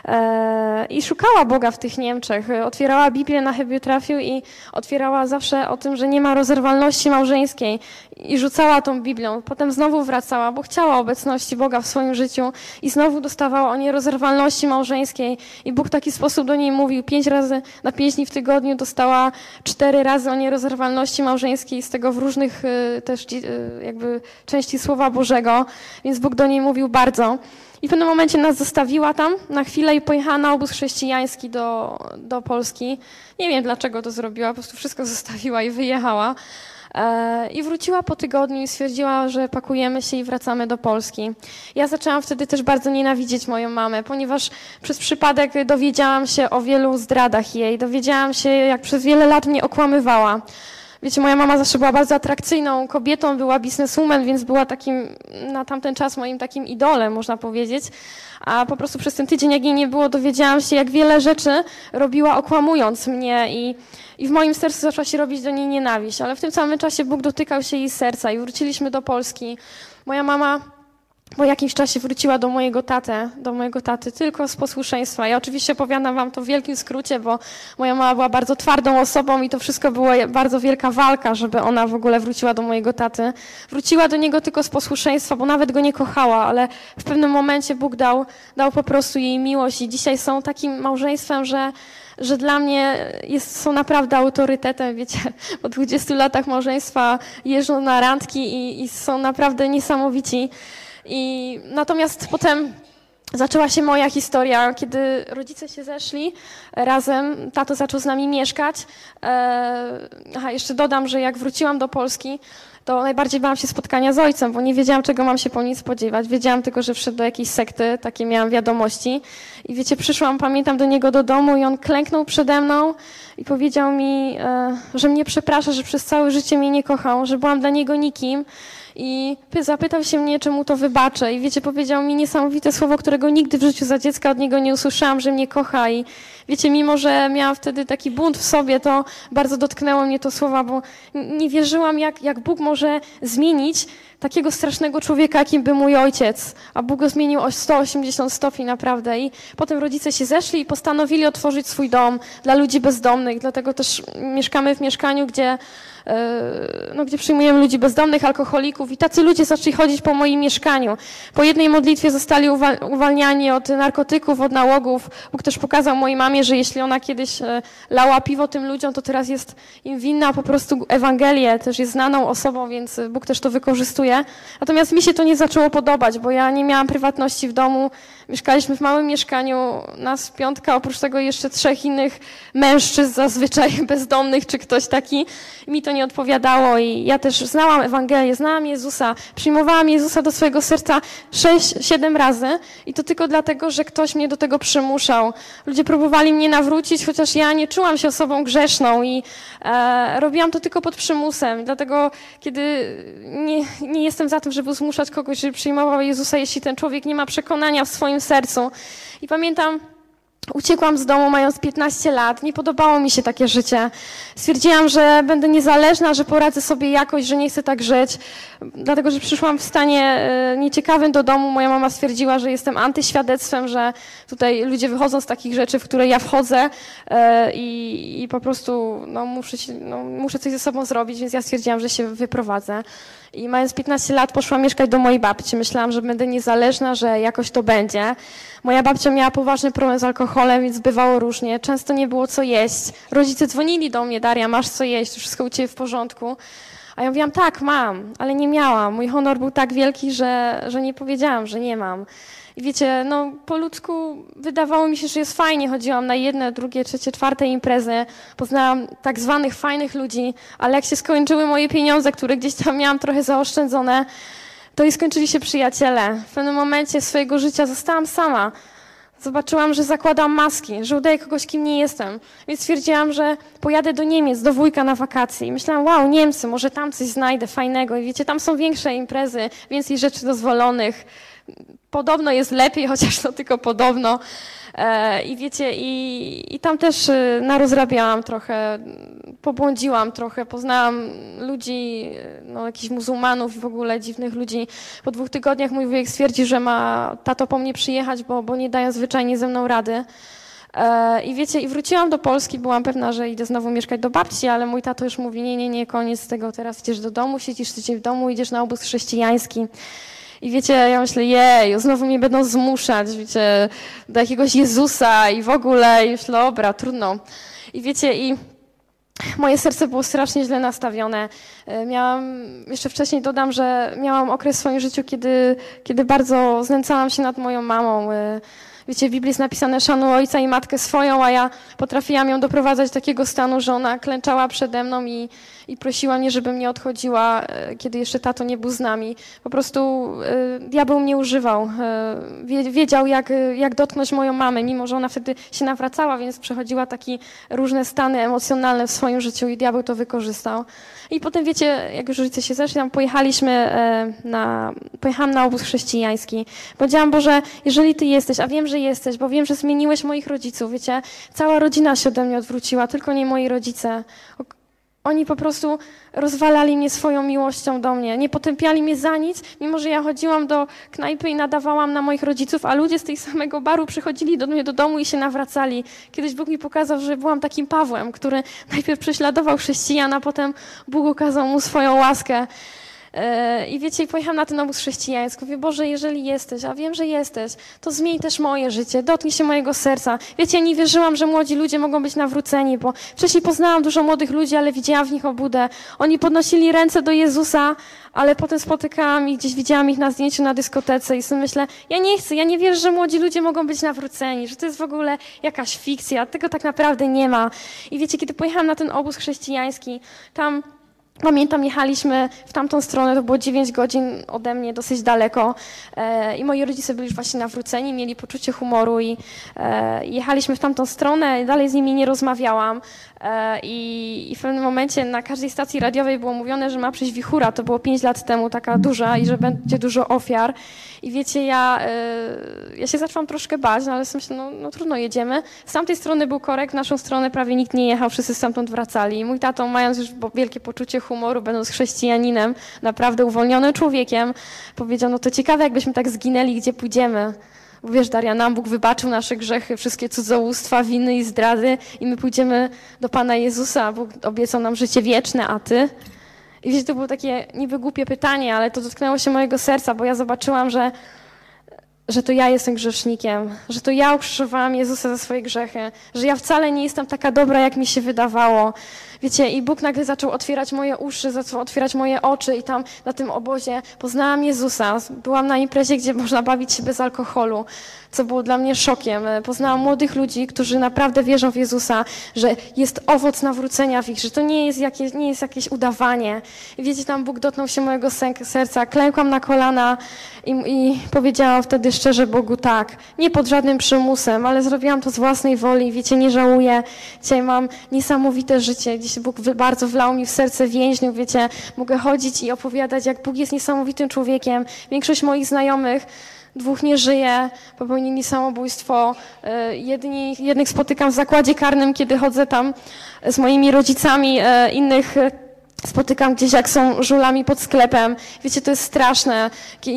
I szukała Boga w tych Niemczech. Otwierała Biblię, na chybił trafił i otwierała zawsze o tym, że nie ma rozerwalności małżeńskiej i rzucała tą Biblią. Potem znowu wracała, bo chciała obecności Boga w swoim życiu i znowu dostawała o nierozerwalności małżeńskiej i Bóg w taki sposób do niej mówił. 5 razy na 5 dni w tygodniu dostała 4 razy o nierozerwalności małżeńskiej, z tego w różnych też jakby części Słowa Bożego, więc Bóg do niej mówił bardzo. I w pewnym momencie nas zostawiła tam na chwilę i pojechała na obóz chrześcijański do Polski. Nie wiem, dlaczego to zrobiła, po prostu wszystko zostawiła i wyjechała. I wróciła po tygodniu i stwierdziła, że pakujemy się i wracamy do Polski. Ja zaczęłam wtedy też bardzo nienawidzieć moją mamę, ponieważ przez przypadek dowiedziałam się o wielu zdradach jej. Dowiedziałam się, jak przez wiele lat mnie okłamywała. Wiecie, moja mama zawsze była bardzo atrakcyjną kobietą, była bizneswoman, więc była takim, na tamten czas moim takim idolem, można powiedzieć. A po prostu przez ten tydzień, jak jej nie było, dowiedziałam się, jak wiele rzeczy robiła, okłamując mnie i w moim sercu zaczęła się robić do niej nienawiść. Ale w tym samym czasie Bóg dotykał się jej serca i wróciliśmy do Polski. Moja mama po jakimś czasie wróciła do mojego taty tylko z posłuszeństwa. Ja oczywiście opowiadam wam to w wielkim skrócie, bo moja mama była bardzo twardą osobą i to wszystko była bardzo wielka walka, żeby ona w ogóle wróciła do mojego taty. Wróciła do niego tylko z posłuszeństwa, bo nawet go nie kochała, ale w pewnym momencie Bóg dał po prostu jej miłość i dzisiaj są takim małżeństwem, że dla mnie są naprawdę autorytetem, wiecie, po 20 latach małżeństwa jeżdżą na randki i są naprawdę niesamowici. Natomiast potem zaczęła się moja historia, kiedy rodzice się zeszli razem, tato zaczął z nami mieszkać. Jeszcze dodam, że jak wróciłam do Polski, to najbardziej bałam się spotkania z ojcem, bo nie wiedziałam, czego mam się po nim spodziewać. Wiedziałam tylko, że wszedł do jakiejś sekty, takie miałam wiadomości. I wiecie, przyszłam, pamiętam, do niego do domu i on klęknął przede mną i powiedział mi, że mnie przeprasza, że przez całe życie mnie nie kochał, że byłam dla niego nikim. i zapytał się mnie, czy mu to wybaczę. I wiecie, powiedział mi niesamowite słowo, którego nigdy w życiu za dziecka od niego nie usłyszałam, że mnie kocha. I wiecie, mimo że miałam wtedy taki bunt w sobie, to bardzo dotknęło mnie to słowa, bo nie wierzyłam, jak Bóg może zmienić takiego strasznego człowieka, jakim był mój ojciec. A Bóg go zmienił o 180 stopni naprawdę. I potem rodzice się zeszli i postanowili otworzyć swój dom dla ludzi bezdomnych. Dlatego też mieszkamy w mieszkaniu, gdzie przyjmujemy ludzi bezdomnych, alkoholików i tacy ludzie zaczęli chodzić po moim mieszkaniu. Po jednej modlitwie zostali uwalniani od narkotyków, od nałogów. Bóg też pokazał mojej mamie, że jeśli ona kiedyś lała piwo tym ludziom, to teraz jest im winna po prostu Ewangelię, też jest znaną osobą, więc Bóg też to wykorzystuje. Natomiast mi się to nie zaczęło podobać, bo ja nie miałam prywatności w domu. Mieszkaliśmy w małym mieszkaniu, nas 5, oprócz tego jeszcze 3 innych mężczyzn zazwyczaj bezdomnych, czy ktoś taki. Mi to nie odpowiadało i ja też znałam Ewangelię, znałam Jezusa, przyjmowałam Jezusa do swojego serca 6-7 razy i to tylko dlatego, że ktoś mnie do tego przymuszał. Ludzie próbowali mnie nawrócić, chociaż ja nie czułam się osobą grzeszną i robiłam to tylko pod przymusem. Dlatego, kiedy nie jestem za tym, żeby zmuszać kogoś, żeby przyjmował Jezusa, jeśli ten człowiek nie ma przekonania w swoim sercu. I pamiętam, uciekłam z domu mając 15 lat. Nie podobało mi się takie życie. Stwierdziłam, że będę niezależna, że poradzę sobie jakoś, że nie chcę tak żyć. Dlatego, że przyszłam w stanie nieciekawym do domu. Moja mama stwierdziła, że jestem antyświadectwem, że tutaj ludzie wychodzą z takich rzeczy, w które ja wchodzę i po prostu muszę coś ze sobą zrobić, więc ja stwierdziłam, że się wyprowadzę. I mając 15 lat poszłam mieszkać do mojej babci. Myślałam, że będę niezależna, że jakoś to będzie. Moja babcia miała poważny problem z alkoholem, więc bywało różnie. Często nie było co jeść. Rodzice dzwonili do mnie: Daria, masz co jeść, to wszystko u ciebie w porządku. A ja mówiłam: tak, mam, ale nie miałam. Mój honor był tak wielki, że nie powiedziałam, że nie mam. I wiecie, po ludzku wydawało mi się, że jest fajnie. Chodziłam na 1, 2, 3, 4 imprezy. Poznałam tak zwanych fajnych ludzi, ale jak się skończyły moje pieniądze, które gdzieś tam miałam trochę zaoszczędzone, to i skończyli się przyjaciele. W pewnym momencie swojego życia zostałam sama. Zobaczyłam, że zakładam maski, że udaję kogoś, kim nie jestem. Więc stwierdziłam, że pojadę do Niemiec, do wujka na wakacje. I myślałam: wow, Niemcy, może tam coś znajdę fajnego. I wiecie, tam są większe imprezy, więcej rzeczy dozwolonych. Podobno jest lepiej, chociaż to tylko podobno. I wiecie, i tam też narozrabiałam trochę, pobłądziłam trochę, poznałam ludzi, jakichś muzułmanów i w ogóle dziwnych ludzi. Po 2 tygodniach mój wujek stwierdził, że ma tato po mnie przyjechać, bo nie dają zwyczajnie ze mną rady. I wiecie, i wróciłam do Polski, byłam pewna, że idę znowu mieszkać do babci, ale mój tato już mówi: nie, koniec z tego, teraz idziesz do domu, siedzisz tydzień w domu, idziesz na obóz chrześcijański. I wiecie, ja myślę: jej, znowu mnie będą zmuszać, wiecie, do jakiegoś Jezusa i w ogóle. I myślę: dobra, trudno. I wiecie, i moje serce było strasznie źle nastawione. Jeszcze wcześniej dodam, że miałam okres w swoim życiu, kiedy bardzo znęcałam się nad moją mamą. Wiecie, w Biblii jest napisane: szanuj ojca i matkę swoją, a ja potrafiłam ją doprowadzać do takiego stanu, że ona klęczała przede mną i prosiła mnie, żebym nie odchodziła, kiedy jeszcze tato nie był z nami. Po prostu diabeł mnie używał. Wiedział, jak dotknąć moją mamę, mimo że ona wtedy się nawracała, więc przechodziła takie różne stany emocjonalne w swoim życiu i diabeł to wykorzystał. I potem, wiecie, jak już rodzice się zeszli, tam pojechałam na obóz chrześcijański. Powiedziałam: Boże, jeżeli Ty jesteś, a wiem, że jesteś, bo wiem, że zmieniłeś moich rodziców, wiecie, cała rodzina się ode mnie odwróciła, tylko nie moi rodzice. Oni po prostu rozwalali mnie swoją miłością do mnie. Nie potępiali mnie za nic, mimo że ja chodziłam do knajpy i nadawałam na moich rodziców, a ludzie z tej samego baru przychodzili do mnie do domu i się nawracali. Kiedyś Bóg mi pokazał, że byłam takim Pawłem, który najpierw prześladował chrześcijan, a potem Bóg okazał mu swoją łaskę. I wiecie, pojechałam na ten obóz chrześcijański. Mówię: Boże, jeżeli jesteś, a wiem, że jesteś, to zmień też moje życie, dotknij się mojego serca. Wiecie, ja nie wierzyłam, że młodzi ludzie mogą być nawróceni, bo wcześniej poznałam dużo młodych ludzi, ale widziałam w nich obłudę. Oni podnosili ręce do Jezusa, ale potem spotykałam ich, gdzieś widziałam ich na zdjęciu na dyskotece i sobie myślę: ja nie chcę, ja nie wierzę, że młodzi ludzie mogą być nawróceni, że to jest w ogóle jakaś fikcja, tego tak naprawdę nie ma. I wiecie, kiedy pojechałam na ten obóz chrześcijański, tam Pamiętam, jechaliśmy w tamtą stronę, to było 9 godzin ode mnie, dosyć daleko i moi rodzice byli już właśnie nawróceni, mieli poczucie humoru i jechaliśmy w tamtą stronę, dalej z nimi nie rozmawiałam i w pewnym momencie na każdej stacji radiowej było mówione, że ma przyjść wichura, to było 5 lat temu, taka duża i że będzie dużo ofiar. I wiecie, ja się zaczęłam troszkę bać, no ale sobie myślę, no trudno, jedziemy. Z tamtej strony był korek, w naszą stronę prawie nikt nie jechał, wszyscy stamtąd wracali. I mój tato, mając już wielkie poczucie humoru, będąc chrześcijaninem, naprawdę uwolnionym człowiekiem, powiedział, no to ciekawe, jakbyśmy tak zginęli, gdzie pójdziemy. Bo wiesz, Daria, nam Bóg wybaczył nasze grzechy, wszystkie cudzołóstwa, winy i zdrady i my pójdziemy do Pana Jezusa. Bóg obiecał nam życie wieczne, a Ty? I wiecie, to było takie niby głupie pytanie, ale to dotknęło się mojego serca, bo ja zobaczyłam, że to ja jestem grzesznikiem, że to ja ukrzyżowałam Jezusa za swoje grzechy, że ja wcale nie jestem taka dobra, jak mi się wydawało. Wiecie, i Bóg nagle zaczął otwierać moje uszy, zaczął otwierać moje oczy i tam na tym obozie poznałam Jezusa. Byłam na imprezie, gdzie można bawić się bez alkoholu, co było dla mnie szokiem. Poznałam młodych ludzi, którzy naprawdę wierzą w Jezusa, że jest owoc nawrócenia w ich, że to nie jest jakieś udawanie. I wiecie, tam Bóg dotknął się mojego serca, klękłam na kolana i powiedziałam wtedy szczerze Bogu tak, nie pod żadnym przymusem, ale zrobiłam to z własnej woli, wiecie, nie żałuję. Dzisiaj mam niesamowite życie, dzisiaj Bóg bardzo wlał mi w serce więźniów, wiecie, mogę chodzić i opowiadać, jak Bóg jest niesamowitym człowiekiem. Większość moich znajomych, 2 nie żyje, popełnili samobójstwo. Jednych spotykam w zakładzie karnym, kiedy chodzę tam z moimi rodzicami, innych spotykam gdzieś, jak są żulami pod sklepem. Wiecie, to jest straszne.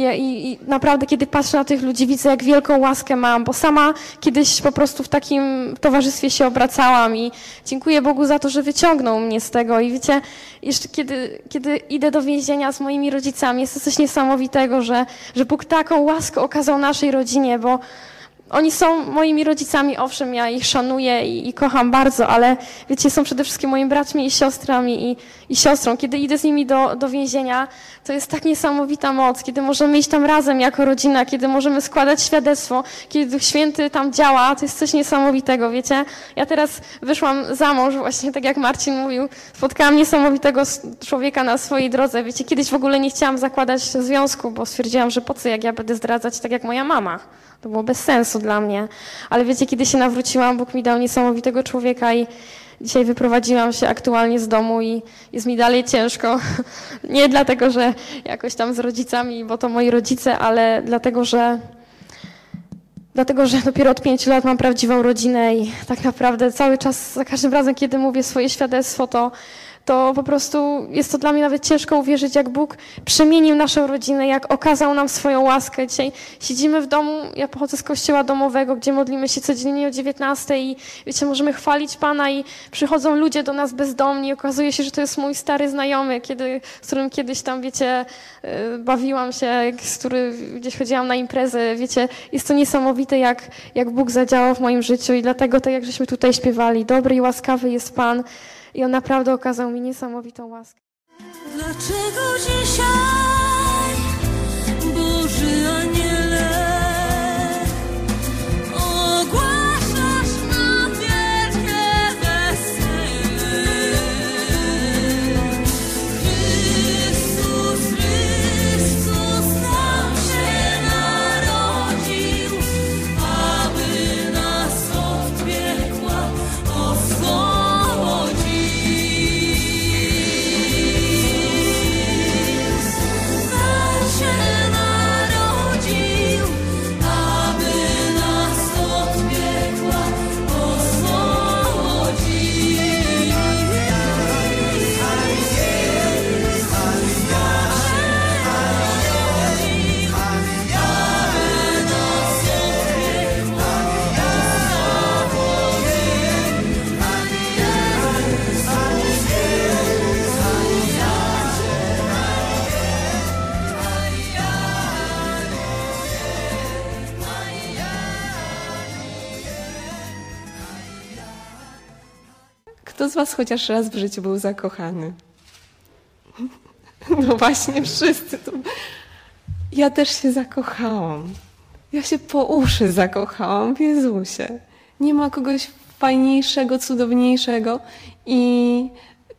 I naprawdę, kiedy patrzę na tych ludzi, widzę, jak wielką łaskę mam, bo sama kiedyś po prostu w takim towarzystwie się obracałam i dziękuję Bogu za to, że wyciągnął mnie z tego. I wiecie, jeszcze kiedy idę do więzienia z moimi rodzicami, jest to coś niesamowitego, że Bóg taką łaskę okazał naszej rodzinie, bo oni są moimi rodzicami, owszem, ja ich szanuję i kocham bardzo, ale wiecie, są przede wszystkim moimi braćmi i siostrami i siostrą. Kiedy idę z nimi do więzienia, to jest tak niesamowita moc, kiedy możemy iść tam razem jako rodzina, kiedy możemy składać świadectwo, kiedy Duch Święty tam działa, to jest coś niesamowitego, wiecie. Ja teraz wyszłam za mąż, właśnie tak jak Marcin mówił, spotkałam niesamowitego człowieka na swojej drodze, wiecie. Kiedyś w ogóle nie chciałam zakładać związku, bo stwierdziłam, że po co, jak ja będę zdradzać tak jak moja mama. To było bez sensu dla mnie. Ale wiecie, kiedy się nawróciłam, Bóg mi dał niesamowitego człowieka i dzisiaj wyprowadziłam się aktualnie z domu i jest mi dalej ciężko. Nie dlatego, że jakoś tam z rodzicami, bo to moi rodzice, ale dlatego, że dopiero od 5 lat mam prawdziwą rodzinę i tak naprawdę cały czas, za każdym razem, kiedy mówię swoje świadectwo, to po prostu jest to dla mnie nawet ciężko uwierzyć, jak Bóg przemienił naszą rodzinę, jak okazał nam swoją łaskę. Dzisiaj siedzimy w domu, ja pochodzę z kościoła domowego, gdzie modlimy się codziennie o 19 i wiecie, możemy chwalić Pana i przychodzą ludzie do nas bezdomni. Okazuje się, że to jest mój stary znajomy, z którym kiedyś tam, wiecie, bawiłam się, gdzieś chodziłam na imprezę. Wiecie, jest to niesamowite, jak Bóg zadziałał w moim życiu i dlatego, tak jak żeśmy tutaj śpiewali, dobry i łaskawy jest Pan. I On naprawdę okazał mi niesamowitą łaskę. Dlaczego dzisiaj, Boży Aniele, ogłaszasz nam wielkie wesele? Chrystus nam się narodził, aby nas od piekła oswobodził. Kto z was chociaż raz w życiu był zakochany? No właśnie, wszyscy. Ja też się zakochałam. Ja się po uszy zakochałam w Jezusie. Nie ma kogoś fajniejszego, cudowniejszego i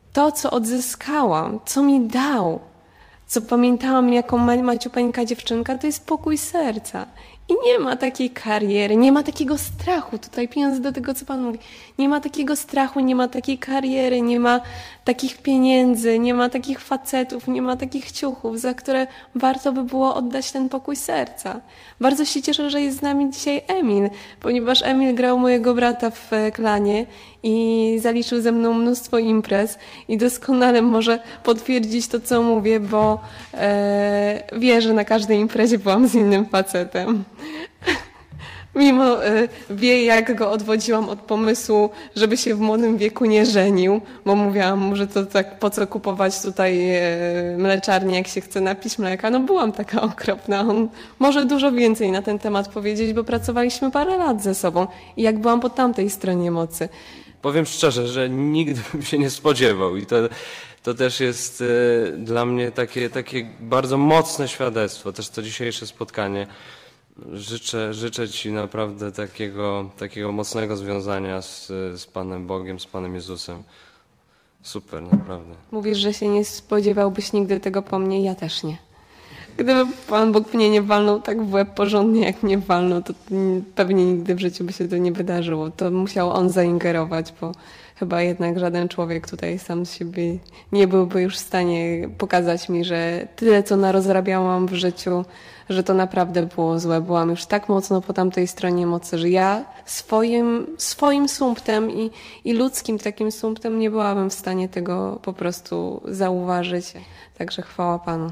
To, co odzyskałam, co mi dał, co pamiętałam jako maciupeńka dziewczynka, to jest pokój serca. I nie ma takiej kariery, nie ma takiego strachu. Tutaj pijąc do tego, co Pan mówi, nie ma takiego strachu, nie ma takiej kariery, nie ma takich pieniędzy, nie ma takich facetów, nie ma takich ciuchów, za które warto by było oddać ten pokój serca. Bardzo się cieszę, że jest z nami dzisiaj Emil, ponieważ Emil grał mojego brata w klanie i zaliczył ze mną mnóstwo imprez i doskonale może potwierdzić to, co mówię, bo wie, że na każdej imprezie byłam z innym facetem. Mimo wie, jak go odwodziłam od pomysłu, żeby się w młodym wieku nie żenił, bo mówiłam mu, że to tak po co kupować tutaj mleczarnię, jak się chce napić mleka. No byłam taka okropna. On może dużo więcej na ten temat powiedzieć, bo pracowaliśmy parę lat ze sobą i jak byłam po tamtej stronie mocy. Powiem szczerze, że nigdy bym się nie spodziewał i to też jest dla mnie takie bardzo mocne świadectwo, też to dzisiejsze spotkanie. Życzę Ci naprawdę takiego mocnego związania z Panem Bogiem, z Panem Jezusem. Super, naprawdę. Mówisz, że się nie spodziewałbyś nigdy tego po mnie, ja też nie. Gdyby Pan Bóg mnie nie walnął tak w łeb porządnie, jak mnie walnął, to pewnie nigdy w życiu by się to nie wydarzyło. To musiał On zaingerować, bo chyba jednak żaden człowiek tutaj sam z siebie nie byłby już w stanie pokazać mi, że tyle, co narozrabiałam w życiu, że to naprawdę było złe. Byłam już tak mocno po tamtej stronie mocy, że ja swoim sumptem i ludzkim takim sumptem nie byłabym w stanie tego po prostu zauważyć. Także chwała Panu.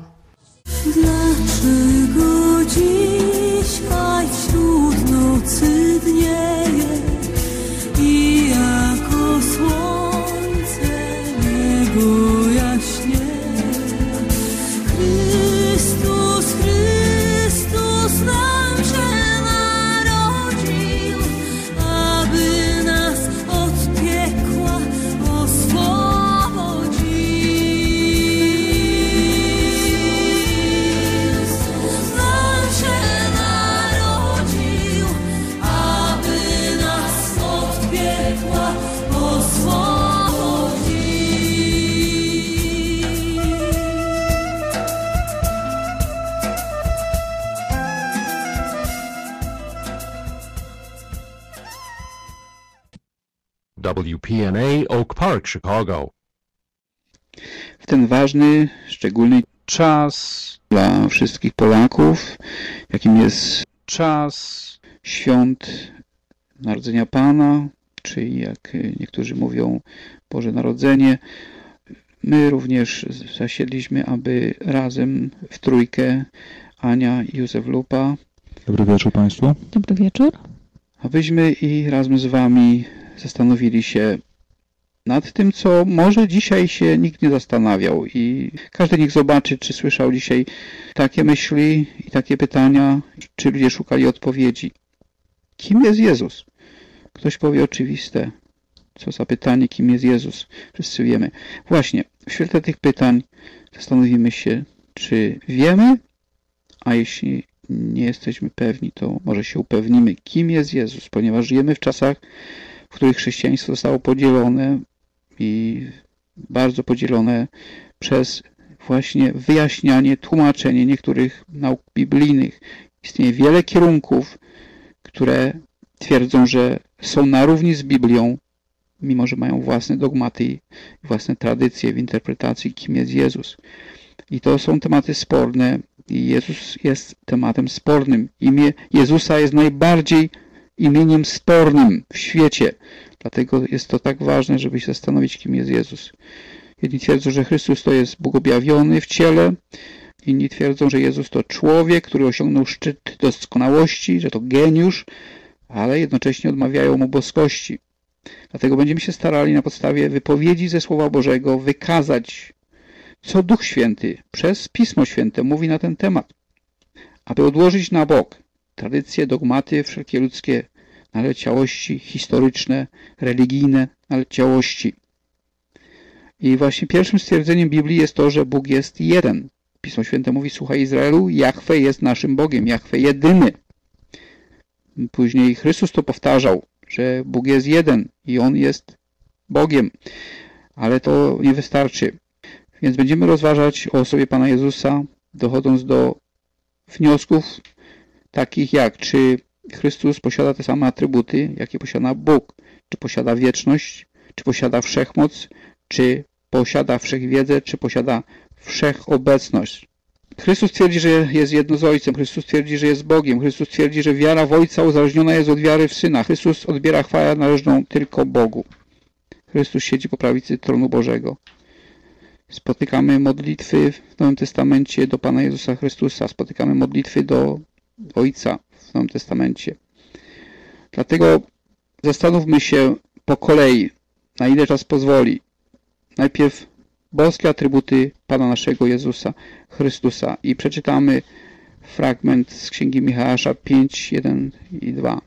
Dlaczego dzisiaj wśród nocy dnieje i jako słońce niebo jaśnieje? Chrystus nam się narodził, aby nas od piekła oswobodził. Nam się narodził, aby nas od piekła oswobodził. WPNA Oak Park, Chicago. W ten ważny, szczególny czas dla wszystkich Polaków, jakim jest czas świąt Narodzenia Pana, czyli jak niektórzy mówią Boże Narodzenie, my również zasiedliśmy, aby razem w trójkę, Ania i Józef Lupa. Dobry wieczór Państwu. Dobry wieczór. Abyśmy i razem z Wami zastanowili się nad tym, co może dzisiaj się nikt nie zastanawiał i każdy niech zobaczy, czy słyszał dzisiaj takie myśli i takie pytania, czy ludzie szukali odpowiedzi. Kim jest Jezus? Ktoś powie oczywiste. Co za pytanie, kim jest Jezus? Wszyscy wiemy. Właśnie, w świetle tych pytań zastanowimy się, czy wiemy, a jeśli nie jesteśmy pewni, to może się upewnimy, kim jest Jezus, ponieważ żyjemy w czasach, w których chrześcijaństwo zostało podzielone i bardzo podzielone przez właśnie wyjaśnianie, tłumaczenie niektórych nauk biblijnych. Istnieje wiele kierunków, które twierdzą, że są na równi z Biblią, mimo że mają własne dogmaty i własne tradycje w interpretacji, kim jest Jezus. I to są tematy sporne i Jezus jest tematem spornym. Imię Jezusa jest najbardziej imieniem spornym w świecie. Dlatego jest to tak ważne, żeby się zastanowić, kim jest Jezus. Jedni twierdzą, że Chrystus to jest Bóg objawiony w ciele. Inni twierdzą, że Jezus to człowiek, który osiągnął szczyt doskonałości, że to geniusz, ale jednocześnie odmawiają mu boskości. Dlatego będziemy się starali na podstawie wypowiedzi ze Słowa Bożego wykazać, co Duch Święty przez Pismo Święte mówi na ten temat, aby odłożyć na bok tradycje, dogmaty, wszelkie ludzkie naleciałości historyczne, religijne naleciałości. I właśnie pierwszym stwierdzeniem Biblii jest to, że Bóg jest jeden. Pismo Święte mówi: słuchaj Izraelu, Jahwe jest naszym Bogiem, Jahwe jedyny. Później Chrystus to powtarzał, że Bóg jest jeden i On jest Bogiem. Ale to nie wystarczy. Więc będziemy rozważać o osobie Pana Jezusa, dochodząc do wniosków takich jak, czy Chrystus posiada te same atrybuty, jakie posiada Bóg, czy posiada wieczność, czy posiada wszechmoc, czy posiada wszechwiedzę, czy posiada wszechobecność. Chrystus twierdzi, że jest jedno z Ojcem. Chrystus twierdzi, że jest Bogiem. Chrystus twierdzi, że wiara w Ojca uzależniona jest od wiary w Syna. Chrystus odbiera chwałę należną tylko Bogu. Chrystus siedzi po prawicy tronu Bożego. Spotykamy modlitwy w Nowym Testamencie do Pana Jezusa Chrystusa. Spotykamy modlitwy do Ojca w Nowym Testamencie. Dlatego zastanówmy się po kolei, na ile czas pozwoli. Najpierw boskie atrybuty Pana naszego Jezusa Chrystusa i przeczytamy fragment z Księgi Michała 5, 1 i 2.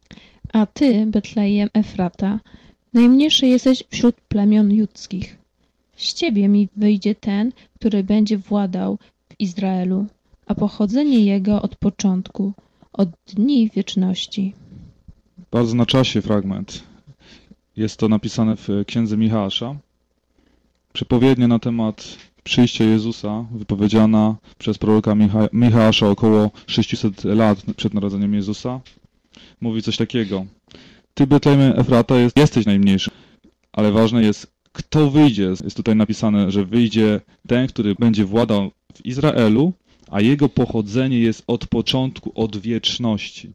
A ty, Betlejem Efrata, najmniejszy jesteś wśród plemion judzkich. Z ciebie mi wyjdzie ten, który będzie władał w Izraelu, a pochodzenie jego od początku, od dni wieczności. Bardzo na czasie fragment. Jest to napisane w Księdze Michała. Przepowiednia na temat przyjścia Jezusa, wypowiedziana przez proroka Michała około 600 lat przed narodzeniem Jezusa, mówi coś takiego. Ty, Betlejem Efrata, jesteś najmniejszy, ale ważne jest, kto wyjdzie. Jest tutaj napisane, że wyjdzie ten, który będzie władał w Izraelu, a jego pochodzenie jest od początku, od wieczności.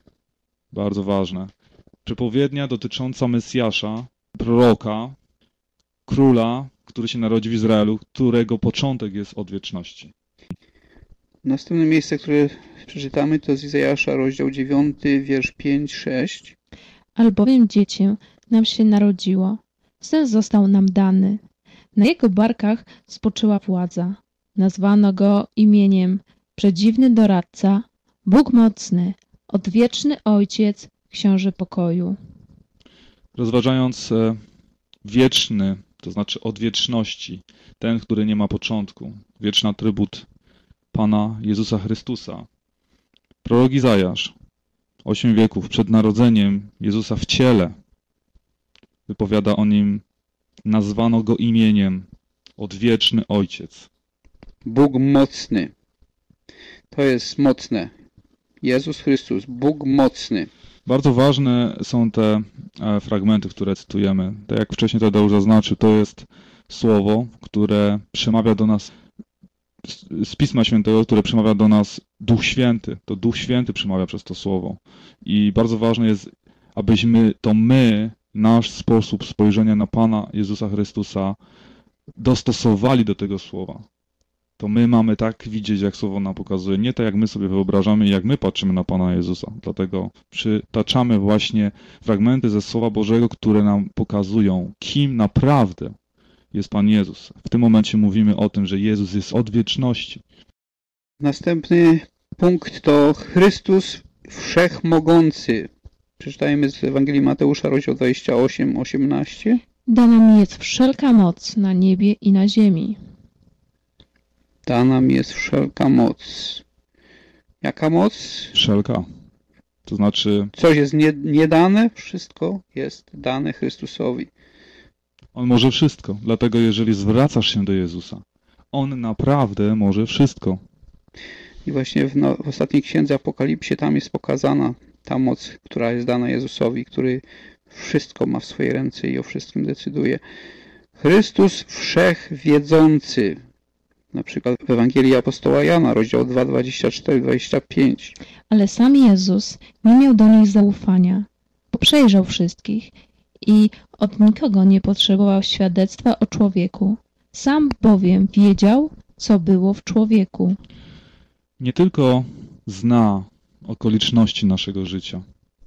Bardzo ważne. Przepowiednia dotycząca Mesjasza, proroka, króla, który się narodzi w Izraelu, którego początek jest od wieczności. Następne miejsce, które przeczytamy, to z Izajasza, rozdział 9, wiersz 5-6. Albowiem dziecię nam się narodziło, syn został nam dany. Na jego barkach spoczyła władza. Nazwano go imieniem Przedziwny Doradca, Bóg Mocny, Odwieczny Ojciec, Książę Pokoju. Rozważając wieczny, to znaczy od wieczności, ten, który nie ma początku, wieczny atrybut Pana Jezusa Chrystusa. Prorok Izajasz, 8 wieków przed narodzeniem Jezusa w ciele, wypowiada o nim, nazwano go imieniem Odwieczny Ojciec. Bóg Mocny. To jest mocne. Jezus Chrystus, Bóg Mocny. Bardzo ważne są te fragmenty, które cytujemy. Tak jak wcześniej Tadeusz zaznaczył, to jest słowo, które przemawia do nas z Pisma Świętego, które przemawia do nas Duch Święty. To Duch Święty przemawia przez to słowo. I bardzo ważne jest, abyśmy nasz sposób spojrzenia na Pana Jezusa Chrystusa dostosowali do tego słowa. To my mamy tak widzieć, jak słowo nam pokazuje, nie tak jak my sobie wyobrażamy i jak my patrzymy na Pana Jezusa. Dlatego przytaczamy właśnie fragmenty ze Słowa Bożego, które nam pokazują, kim naprawdę jest Pan Jezus. W tym momencie mówimy o tym, że Jezus jest od wieczności. Następny punkt to Chrystus Wszechmogący. Przeczytajmy z Ewangelii Mateusza, rozdział 28, 18. Dana mi jest wszelka moc na niebie i na ziemi. Dana mi jest wszelka moc. Jaka moc? Wszelka. To znaczy... Coś jest niedane, wszystko jest dane Chrystusowi. On może wszystko. Dlatego jeżeli zwracasz się do Jezusa, On naprawdę może wszystko. I właśnie w ostatniej księdze Apokalipsie tam jest pokazana ta moc, która jest dana Jezusowi, który wszystko ma w swojej ręce i o wszystkim decyduje. Chrystus Wszechwiedzący. Na przykład w Ewangelii Apostoła Jana, rozdział 2, 24-25. Ale sam Jezus nie miał do nich zaufania, bo przejrzał wszystkich i od nikogo nie potrzebował świadectwa o człowieku. Sam bowiem wiedział, co było w człowieku. Nie tylko zna okoliczności naszego życia.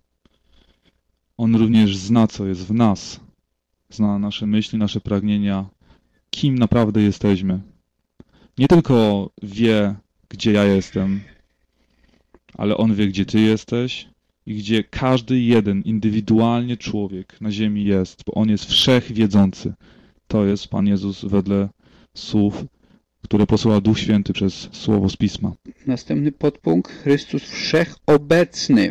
On również zna, co jest w nas. Zna nasze myśli, nasze pragnienia, kim naprawdę jesteśmy. Nie tylko wie, gdzie ja jestem, ale On wie, gdzie Ty jesteś i gdzie każdy jeden indywidualnie człowiek na ziemi jest, bo On jest wszechwiedzący. To jest Pan Jezus wedle słów, które posłał Duch Święty przez słowo z Pisma. Następny podpunkt, Chrystus Wszechobecny,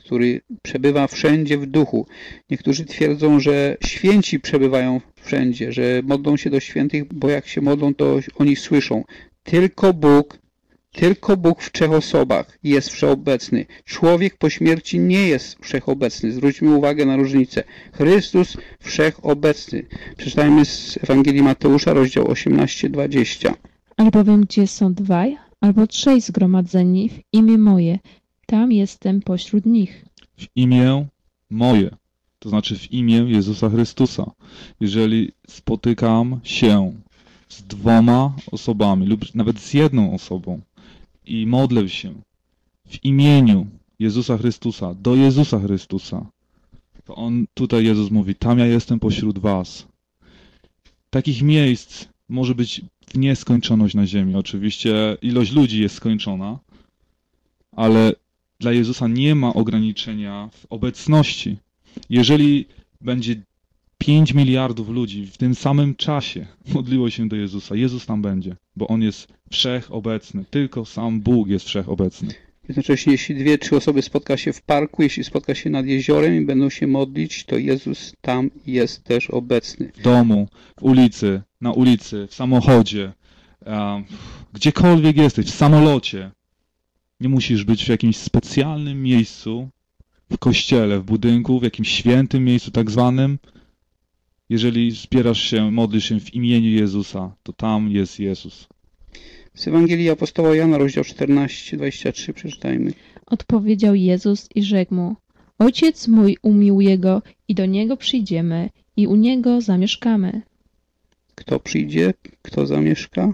który przebywa wszędzie w duchu. Niektórzy twierdzą, że święci przebywają wszędzie, że modlą się do świętych, bo jak się modlą, to oni słyszą. Tylko Bóg w trzech osobach jest wszechobecny. Człowiek po śmierci nie jest wszechobecny. Zwróćmy uwagę na różnicę. Chrystus wszechobecny. Przeczytajmy z Ewangelii Mateusza, rozdział 18-20. Albowiem gdzie są dwaj albo trzej zgromadzeni w imię moje, tam jestem pośród nich. W imię moje, to znaczy w imię Jezusa Chrystusa. Jeżeli spotykam się z dwoma osobami lub nawet z jedną osobą i modlę się w imieniu Jezusa Chrystusa, do Jezusa Chrystusa, to tutaj Jezus mówi, tam ja jestem pośród was. Takich miejsc może być w nieskończoność na ziemi. Oczywiście ilość ludzi jest skończona, ale dla Jezusa nie ma ograniczenia w obecności. Jeżeli będzie 5 miliardów ludzi w tym samym czasie modliło się do Jezusa, Jezus tam będzie, bo On jest wszechobecny. Tylko sam Bóg jest wszechobecny. Jednocześnie, jeśli 2-3 osoby spotka się w parku, jeśli spotka się nad jeziorem i będą się modlić, to Jezus tam jest też obecny. W domu, w ulicy, na ulicy, w samochodzie, gdziekolwiek jesteś, w samolocie. Nie musisz być w jakimś specjalnym miejscu, w kościele, w budynku, w jakimś świętym miejscu tak zwanym. Jeżeli zbierasz się, modlisz się w imieniu Jezusa, to tam jest Jezus. Z Ewangelii apostoła Jana, rozdział 14-23, przeczytajmy. Odpowiedział Jezus i rzekł mu, Ojciec mój umiłuje go i do Niego przyjdziemy i u Niego zamieszkamy. Kto przyjdzie? Kto zamieszka?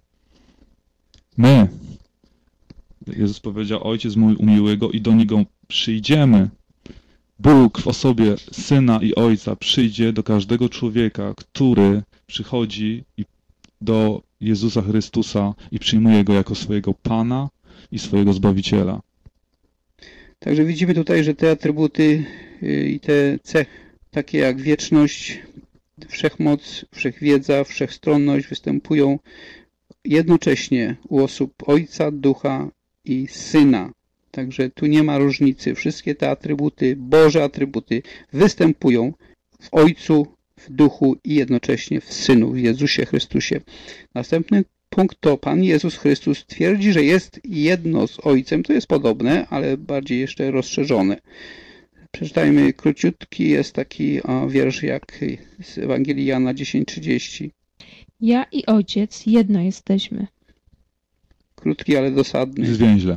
My. Jezus powiedział, Ojciec mój umiłuje go i do Niego przyjdziemy. Bóg w osobie Syna i Ojca przyjdzie do każdego człowieka, który przychodzi do Jezusa Chrystusa i przyjmuje Go jako swojego Pana i swojego Zbawiciela. Także widzimy tutaj, że te atrybuty i te cechy, takie jak wieczność, wszechmoc, wszechwiedza, wszechstronność występują jednocześnie u osób Ojca, Ducha i Syna. Także tu nie ma różnicy. Wszystkie te atrybuty, Boże atrybuty występują w Ojcu, w Duchu i jednocześnie w Synu, w Jezusie Chrystusie. Następny punkt to Pan Jezus Chrystus twierdzi, że jest jedno z Ojcem. To jest podobne, ale bardziej jeszcze rozszerzone. Przeczytajmy króciutki, jest taki wiersz jak z Ewangelii Jana 10:30. Ja i Ojciec jedno jesteśmy. Krótki, ale dosadny. Zwięźle.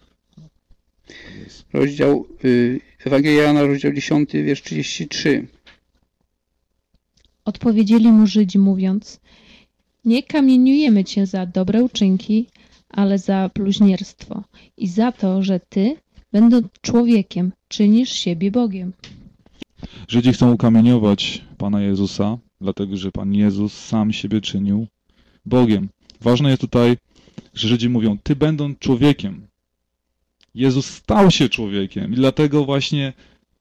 Rozdział Ewangelia Jana, rozdział 10, wiersz 33. Odpowiedzieli mu Żydzi, mówiąc, nie kamieniujemy cię za dobre uczynki, ale za bluźnierstwo i za to, że ty, będąc człowiekiem, czynisz siebie Bogiem. Żydzi chcą ukamieniować Pana Jezusa, dlatego że Pan Jezus sam siebie czynił Bogiem. Ważne jest tutaj, że Żydzi mówią, ty będąc człowiekiem. Jezus stał się człowiekiem i dlatego właśnie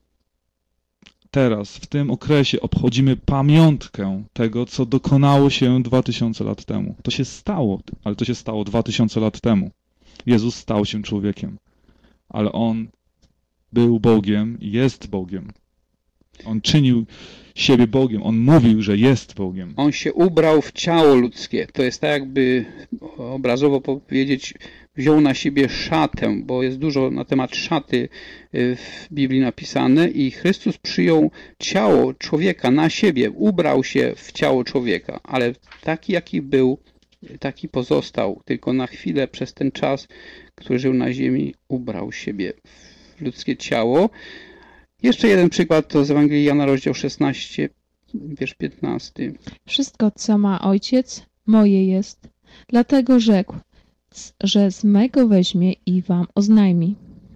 teraz, w tym okresie obchodzimy pamiątkę tego, co dokonało się 2000 lat temu. To się stało, ale to się stało 2000 lat temu. Jezus stał się człowiekiem, ale On był Bogiem i jest Bogiem. On czynił siebie Bogiem. On mówił, że jest Bogiem. On się ubrał w ciało ludzkie. To jest tak jakby obrazowo powiedzieć, wziął na siebie szatę, bo jest dużo na temat szaty w Biblii napisane i Chrystus przyjął ciało człowieka na siebie, ubrał się w ciało człowieka, ale taki jaki był, taki pozostał, tylko na chwilę przez ten czas, który żył na ziemi, ubrał siebie w ludzkie ciało. Jeszcze jeden przykład to z Ewangelii Jana, rozdział 16, wiersz 15. Wszystko, co ma Ojciec, moje jest. Dlatego rzekł, że z mego weźmie i wam oznajmi.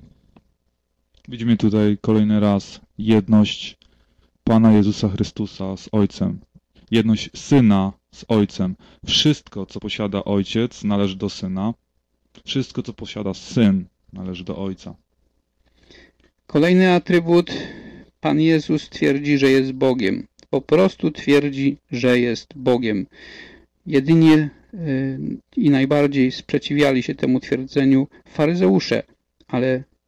Widzimy tutaj kolejny raz jedność Pana Jezusa Chrystusa z Ojcem. Jedność Syna z Ojcem. Wszystko, co posiada Ojciec, należy do Syna. Wszystko, co posiada Syn, należy do Ojca. Kolejny atrybut. Pan Jezus twierdzi, że jest Bogiem. Po prostu twierdzi, że jest Bogiem. Jedynie i najbardziej sprzeciwiali się temu twierdzeniu faryzeusze, ale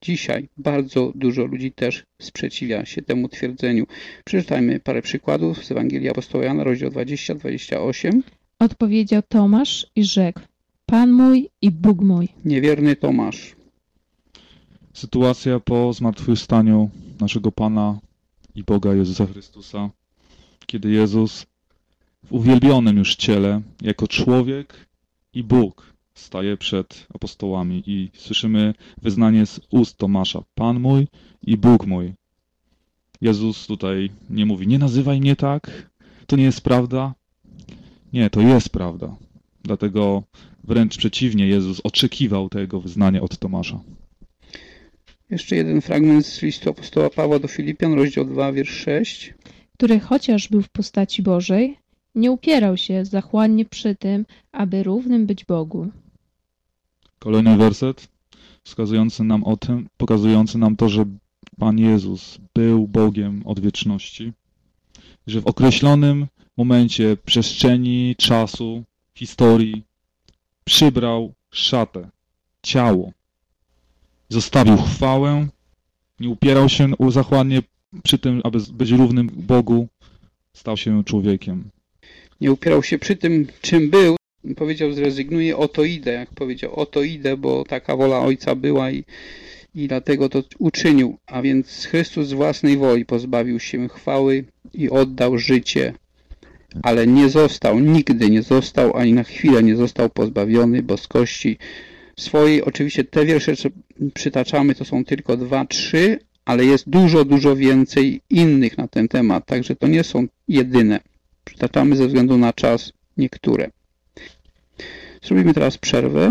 Dzisiaj bardzo dużo ludzi też sprzeciwia się temu twierdzeniu. Przeczytajmy parę przykładów z Ewangelii Apostoła Jana, rozdział 20-28. Odpowiedział Tomasz i rzekł: Pan mój i Bóg mój. Niewierny Tomasz. Sytuacja po zmartwychwstaniu naszego Pana i Boga Jezusa Chrystusa, kiedy Jezus w uwielbionym już ciele, jako człowiek i Bóg, staje przed apostołami i słyszymy wyznanie z ust Tomasza: Pan mój i Bóg mój. Jezus tutaj nie mówi: nie nazywaj mnie tak, to nie jest prawda. Nie, to jest prawda. Dlatego wręcz przeciwnie, Jezus oczekiwał tego wyznania od Tomasza. Jeszcze jeden fragment z listu apostoła Pawła do Filipian, rozdział 2, wiersz 6. Który chociaż był w postaci Bożej, nie upierał się zachłannie przy tym, aby równym być Bogu. Kolejny werset wskazujący nam o tym, pokazujący nam to, że Pan Jezus był Bogiem od wieczności, że w określonym momencie przestrzeni, czasu, historii przybrał szatę, ciało. Zostawił chwałę, nie upierał się zachłannie przy tym, aby być równym Bogu, stał się człowiekiem. Nie upierał się przy tym, czym był. Powiedział: zrezygnuję, oto idę. Jak powiedział: oto idę, bo taka wola Ojca była i dlatego to uczynił. A więc Chrystus z własnej woli pozbawił się chwały i oddał życie. Ale nie został, nigdy nie został, ani na chwilę nie został pozbawiony boskości swojej. Oczywiście te wiersze, co przytaczamy, to są tylko 2, 3, ale jest dużo, dużo więcej innych na ten temat. Także to nie są jedyne. Przytaczamy ze względu na czas niektóre. Zrobimy teraz przerwę.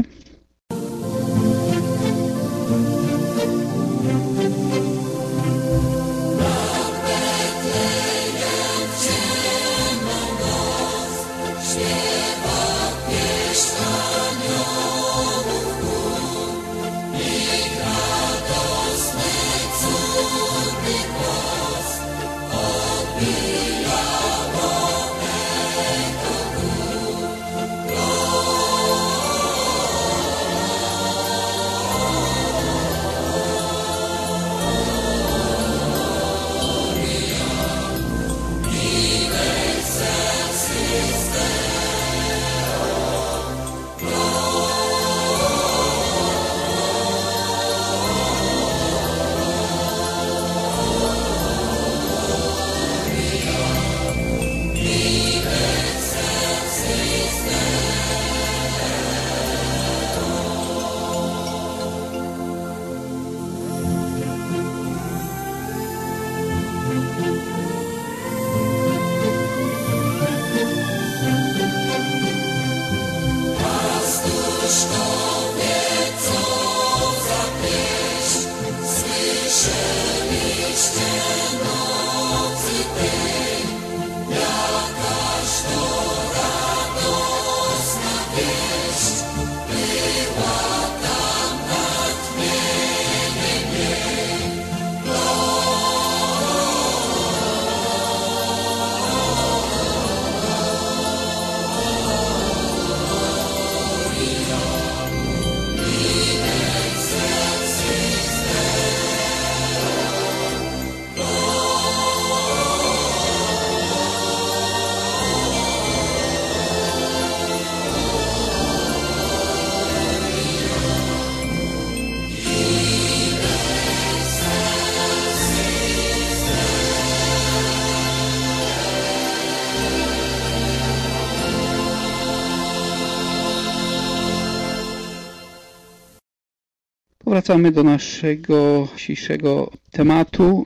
Wracamy do naszego dzisiejszego tematu,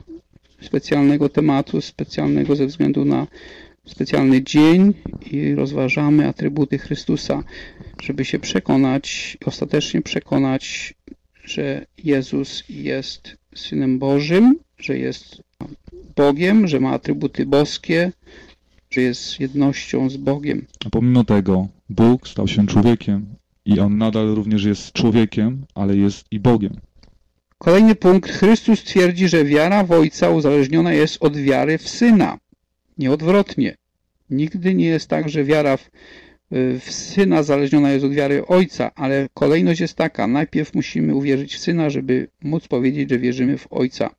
specjalnego ze względu na specjalny dzień i rozważamy atrybuty Chrystusa, żeby się przekonać, ostatecznie przekonać, że Jezus jest Synem Bożym, że jest Bogiem, że ma atrybuty boskie, że jest jednością z Bogiem. A pomimo tego Bóg stał się człowiekiem i On nadal również jest człowiekiem, ale jest i Bogiem. Kolejny punkt. Chrystus twierdzi, że wiara w Ojca uzależniona jest od wiary w Syna. Nie odwrotnie. Nigdy nie jest tak, że wiara w Syna zależniona jest od wiary Ojca, ale kolejność jest taka. Najpierw musimy uwierzyć w Syna, żeby móc powiedzieć, że wierzymy w Ojca.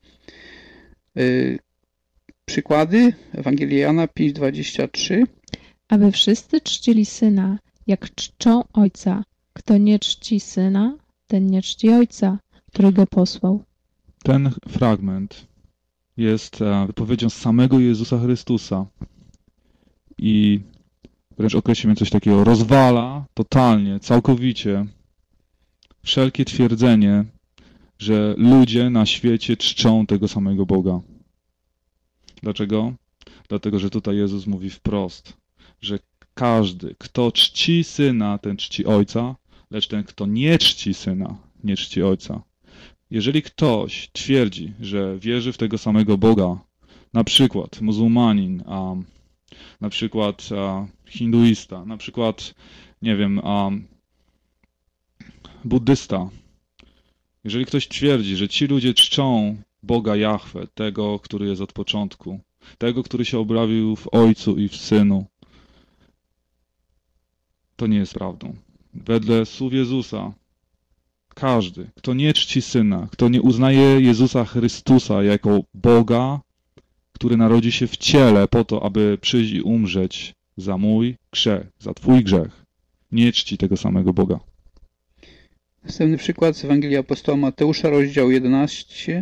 Przykłady? Ewangelia Jana 5:23. Aby wszyscy czcili Syna, jak czczą Ojca. Kto nie czci Syna, ten nie czci Ojca, który Go posłał. Ten fragment jest wypowiedzią samego Jezusa Chrystusa i wręcz określimy coś takiego, rozwala totalnie, całkowicie wszelkie twierdzenie, że ludzie na świecie czczą tego samego Boga. Dlaczego? Dlatego, że tutaj Jezus mówi wprost, że każdy, kto czci Syna, ten czci Ojca, lecz ten, kto nie czci Syna, nie czci Ojca. Jeżeli ktoś twierdzi, że wierzy w tego samego Boga, na przykład muzułmanin, na przykład hinduista, na przykład, nie wiem, buddysta, jeżeli ktoś twierdzi, że ci ludzie czczą Boga Jahwe, tego, który jest od początku, tego, który się objawił w Ojcu i w Synu, to nie jest prawdą. Wedle słów Jezusa, każdy, kto nie czci Syna, kto nie uznaje Jezusa Chrystusa jako Boga, który narodzi się w ciele po to, aby przyjść i umrzeć za mój grzech, za twój grzech, nie czci tego samego Boga. Następny przykład z Ewangelii Apostoła Mateusza, rozdział 11,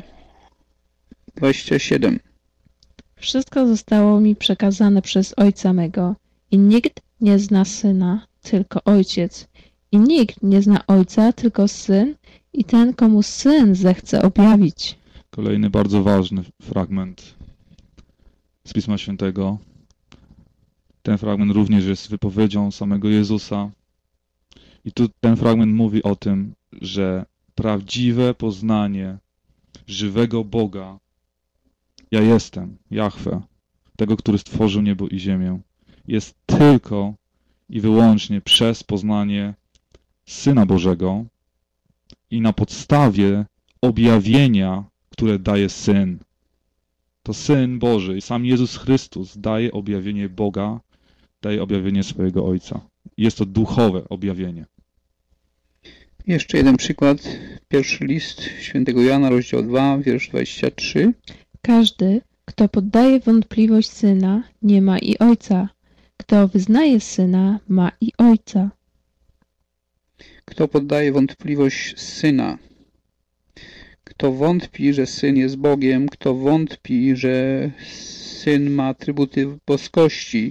27. Wszystko zostało mi przekazane przez Ojca mego i nikt nie zna Syna, tylko Ojciec. I nikt nie zna Ojca, tylko Syn i ten, komu Syn zechce objawić. Kolejny bardzo ważny fragment z Pisma Świętego. Ten fragment również jest wypowiedzią samego Jezusa. I tu ten fragment mówi o tym, że prawdziwe poznanie żywego Boga, ja jestem, Jahwe, tego, który stworzył niebo i ziemię, jest tylko i wyłącznie przez poznanie Syna Bożego i na podstawie objawienia, które daje Syn. To Syn Boży, sam Jezus Chrystus daje objawienie Boga, daje objawienie swojego Ojca. Jest to duchowe objawienie. Jeszcze jeden przykład. Pierwszy list świętego Jana, rozdział 2, wiersz 23. Każdy, kto poddaje wątpliwość Syna, nie ma i Ojca. Kto wyznaje Syna, ma i Ojca. Kto poddaje wątpliwość Syna? Kto wątpi, że Syn jest Bogiem, kto wątpi, że Syn ma atrybuty boskości,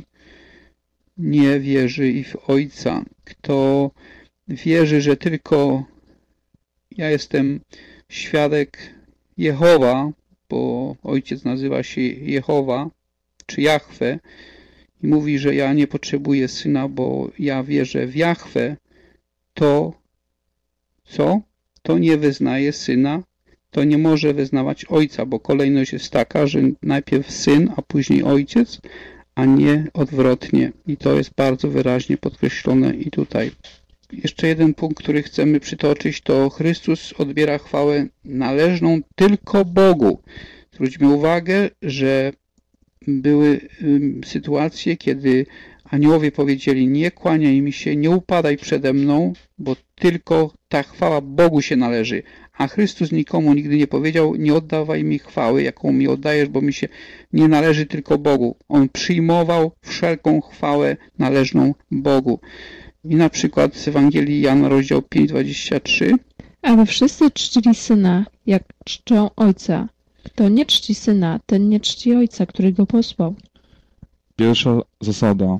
nie wierzy i w Ojca. Kto wierzy, że tylko ja jestem świadek Jehowa, bo Ojciec nazywa się Jehowa, czy Jahwe, i mówi, że ja nie potrzebuję Syna, bo ja wierzę w Jahwe, to co? To nie wyznaje Syna, to nie może wyznawać Ojca, bo kolejność jest taka, że najpierw Syn, a później Ojciec, a nie odwrotnie. I to jest bardzo wyraźnie podkreślone i tutaj. Jeszcze jeden punkt, który chcemy przytoczyć, to Chrystus odbiera chwałę należną tylko Bogu. Zwróćmy uwagę, że były sytuacje, kiedy aniołowie powiedzieli: nie kłaniaj mi się, nie upadaj przede mną, bo tylko ta chwała Bogu się należy. A Chrystus nikomu nigdy nie powiedział: nie oddawaj mi chwały, jaką mi oddajesz, bo mi się nie należy tylko Bogu. On przyjmował wszelką chwałę należną Bogu. I na przykład z Ewangelii Jana, rozdział 5, 23. Aby wszyscy czcili Syna, jak czczą Ojca. Kto nie czci Syna, ten nie czci Ojca, który Go posłał. Pierwsza zasada.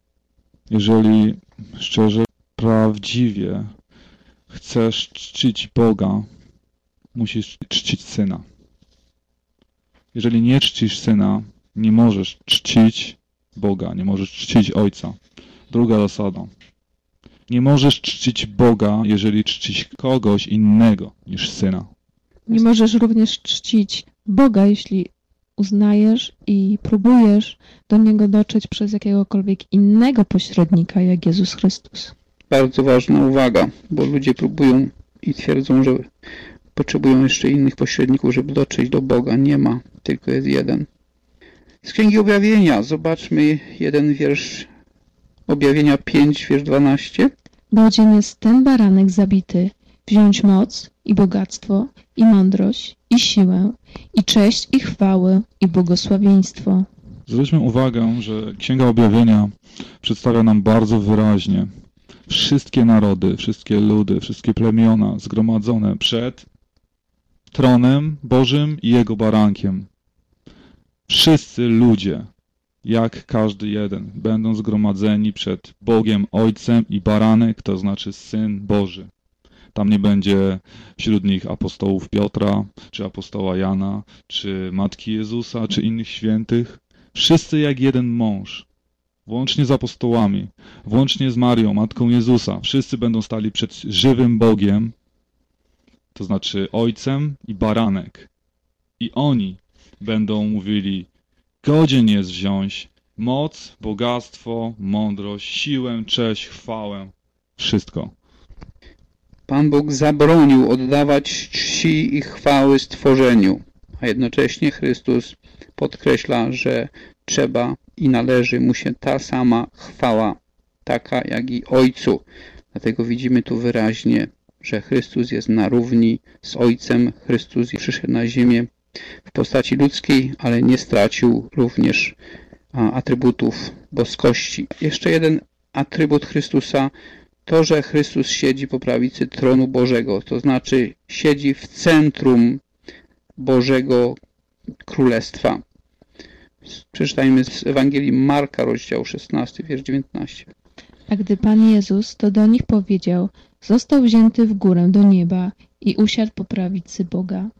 Jeżeli szczerze, prawdziwie chcesz czcić Boga, musisz czcić Syna. Jeżeli nie czcisz Syna, nie możesz czcić Boga, nie możesz czcić Ojca. Druga zasada. Nie możesz czcić Boga, jeżeli czcisz kogoś innego niż Syna. Nie możesz również czcić Boga, jeśli uznajesz i próbujesz do Niego dotrzeć przez jakiegokolwiek innego pośrednika, jak Jezus Chrystus. Bardzo ważna uwaga, bo ludzie próbują i twierdzą, że potrzebują jeszcze innych pośredników, żeby dotrzeć do Boga. Nie ma, tylko jest jeden. Z Księgi Objawienia zobaczmy jeden wiersz Objawienia 5, wiersz 12. Bo odzień jest ten baranek zabity, wziąć moc i bogactwo, i mądrość, i siłę, i cześć, i chwałę, i błogosławieństwo. Zwróćmy uwagę, że Księga Objawienia przedstawia nam bardzo wyraźnie wszystkie narody, wszystkie ludy, wszystkie plemiona zgromadzone przed tronem Bożym i Jego barankiem. Wszyscy ludzie, jak każdy jeden, będą zgromadzeni przed Bogiem Ojcem i baranek, to znaczy Syn Boży. Tam nie będzie wśród nich apostołów Piotra, czy apostoła Jana, czy Matki Jezusa, czy innych świętych. Wszyscy jak jeden mąż, włącznie z apostołami, włącznie z Marią, Matką Jezusa. Wszyscy będą stali przed żywym Bogiem, to znaczy Ojcem i baranek. I oni będą mówili, godzien jest wziąć moc, bogactwo, mądrość, siłę, cześć, chwałę, wszystko. Pan Bóg zabronił oddawać czci i chwały stworzeniu, a jednocześnie Chrystus podkreśla, że trzeba i należy mu się ta sama chwała, taka jak i Ojcu. Dlatego widzimy tu wyraźnie, że Chrystus jest na równi z Ojcem. Chrystus przyszedł na ziemię w postaci ludzkiej, ale nie stracił również atrybutów boskości. Jeszcze jeden atrybut Chrystusa to, że Chrystus siedzi po prawicy tronu Bożego, to znaczy siedzi w centrum Bożego Królestwa. Przeczytajmy z Ewangelii Marka, rozdział 16, wiersz 19. A gdy Pan Jezus to do nich powiedział, został wzięty w górę do nieba i usiadł po prawicy Boga.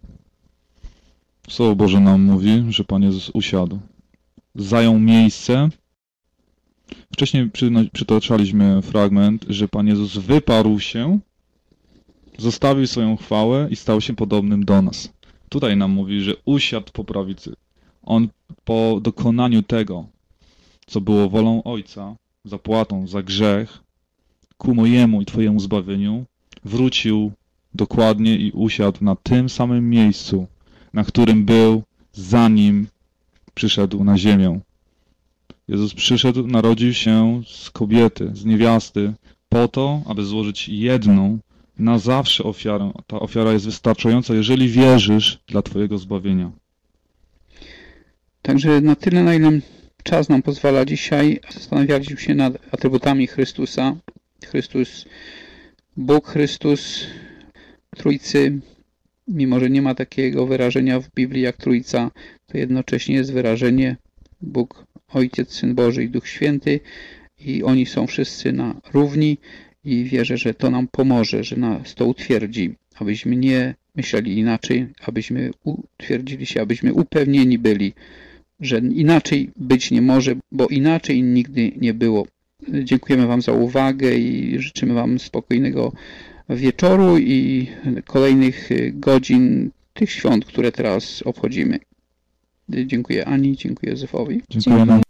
Słowo Boże nam mówi, że Pan Jezus usiadł. Zajął miejsce. Wcześniej przytaczaliśmy fragment, że Pan Jezus wyparł się, zostawił swoją chwałę i stał się podobnym do nas. Tutaj nam mówi, że usiadł po prawicy. On po dokonaniu tego, co było wolą Ojca, zapłatą za grzech, ku mojemu i Twojemu zbawieniu, wrócił dokładnie i usiadł na tym samym miejscu, na którym był, zanim przyszedł na ziemię. Jezus przyszedł, narodził się z kobiety, z niewiasty, po to, aby złożyć jedną, na zawsze ofiarę. Ta ofiara jest wystarczająca, jeżeli wierzysz, dla Twojego zbawienia. Także na tyle, na ile czas nam pozwala dzisiaj, zastanawialiśmy się nad atrybutami Chrystusa. Chrystus, Bóg Chrystus, Trójcy, mimo że nie ma takiego wyrażenia w Biblii jak Trójca, to jednocześnie jest wyrażenie Bóg, Ojciec, Syn Boży i Duch Święty i oni są wszyscy na równi i wierzę, że to nam pomoże, że nas to utwierdzi, abyśmy nie myśleli inaczej, abyśmy utwierdzili się, abyśmy upewnieni byli, że inaczej być nie może, bo inaczej nigdy nie było. Dziękujemy Wam za uwagę i życzymy Wam spokojnego wieczoru i kolejnych godzin tych świąt, które teraz obchodzimy. Dziękuję Ani, dziękuję Józefowi. Dziękujemy.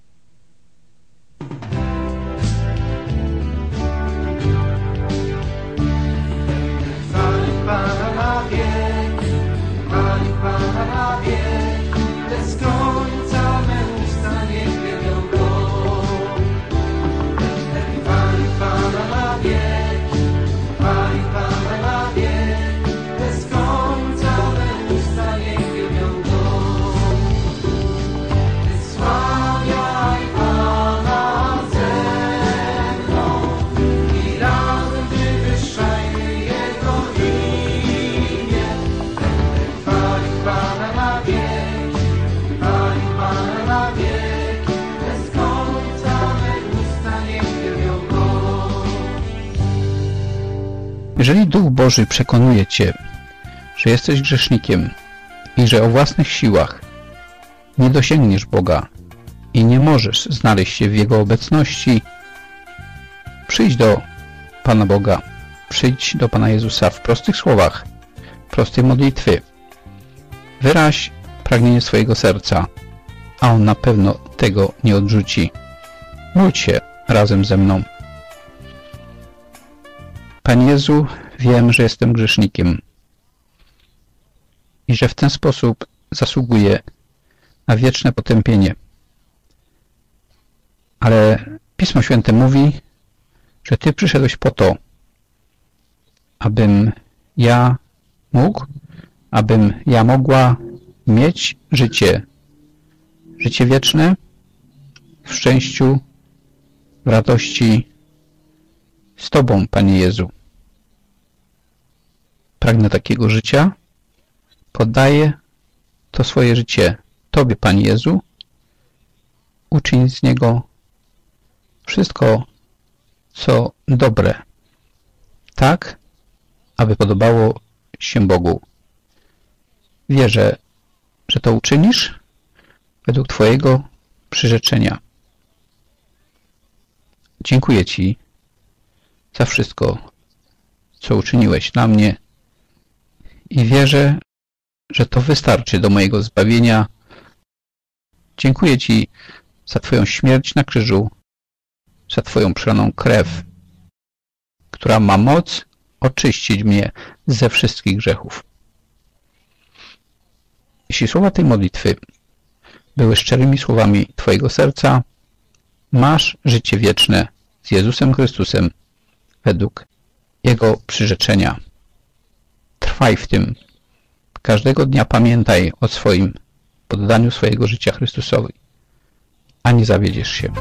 Jeżeli Duch Boży przekonuje Cię, że jesteś grzesznikiem i że o własnych siłach nie dosięgniesz Boga i nie możesz znaleźć się w Jego obecności, przyjdź do Pana Boga, przyjdź do Pana Jezusa w prostych słowach, prostej modlitwy. Wyraź pragnienie swojego serca, a On na pewno tego nie odrzuci. Módl się razem ze mną. Panie Jezu, wiem, że jestem grzesznikiem i że w ten sposób zasługuję na wieczne potępienie. Ale Pismo Święte mówi, że Ty przyszedłeś po to, abym ja mógł, abym ja mogła mieć życie wieczne w szczęściu, w radości z Tobą, Panie Jezu. Pragnę takiego życia, poddaję to swoje życie Tobie, Panie Jezu. Uczyń z niego wszystko, co dobre, tak, aby podobało się Bogu. Wierzę, że to uczynisz według Twojego przyrzeczenia. Dziękuję Ci za wszystko, co uczyniłeś dla mnie i wierzę, że to wystarczy do mojego zbawienia. Dziękuję Ci za Twoją śmierć na krzyżu, za Twoją przelaną krew, która ma moc oczyścić mnie ze wszystkich grzechów. Jeśli słowa tej modlitwy były szczerymi słowami Twojego serca, masz życie wieczne z Jezusem Chrystusem według Jego przyrzeczenia. Trwaj w tym. Każdego dnia pamiętaj o swoim poddaniu swojego życia Chrystusowi, a nie zawiedziesz się.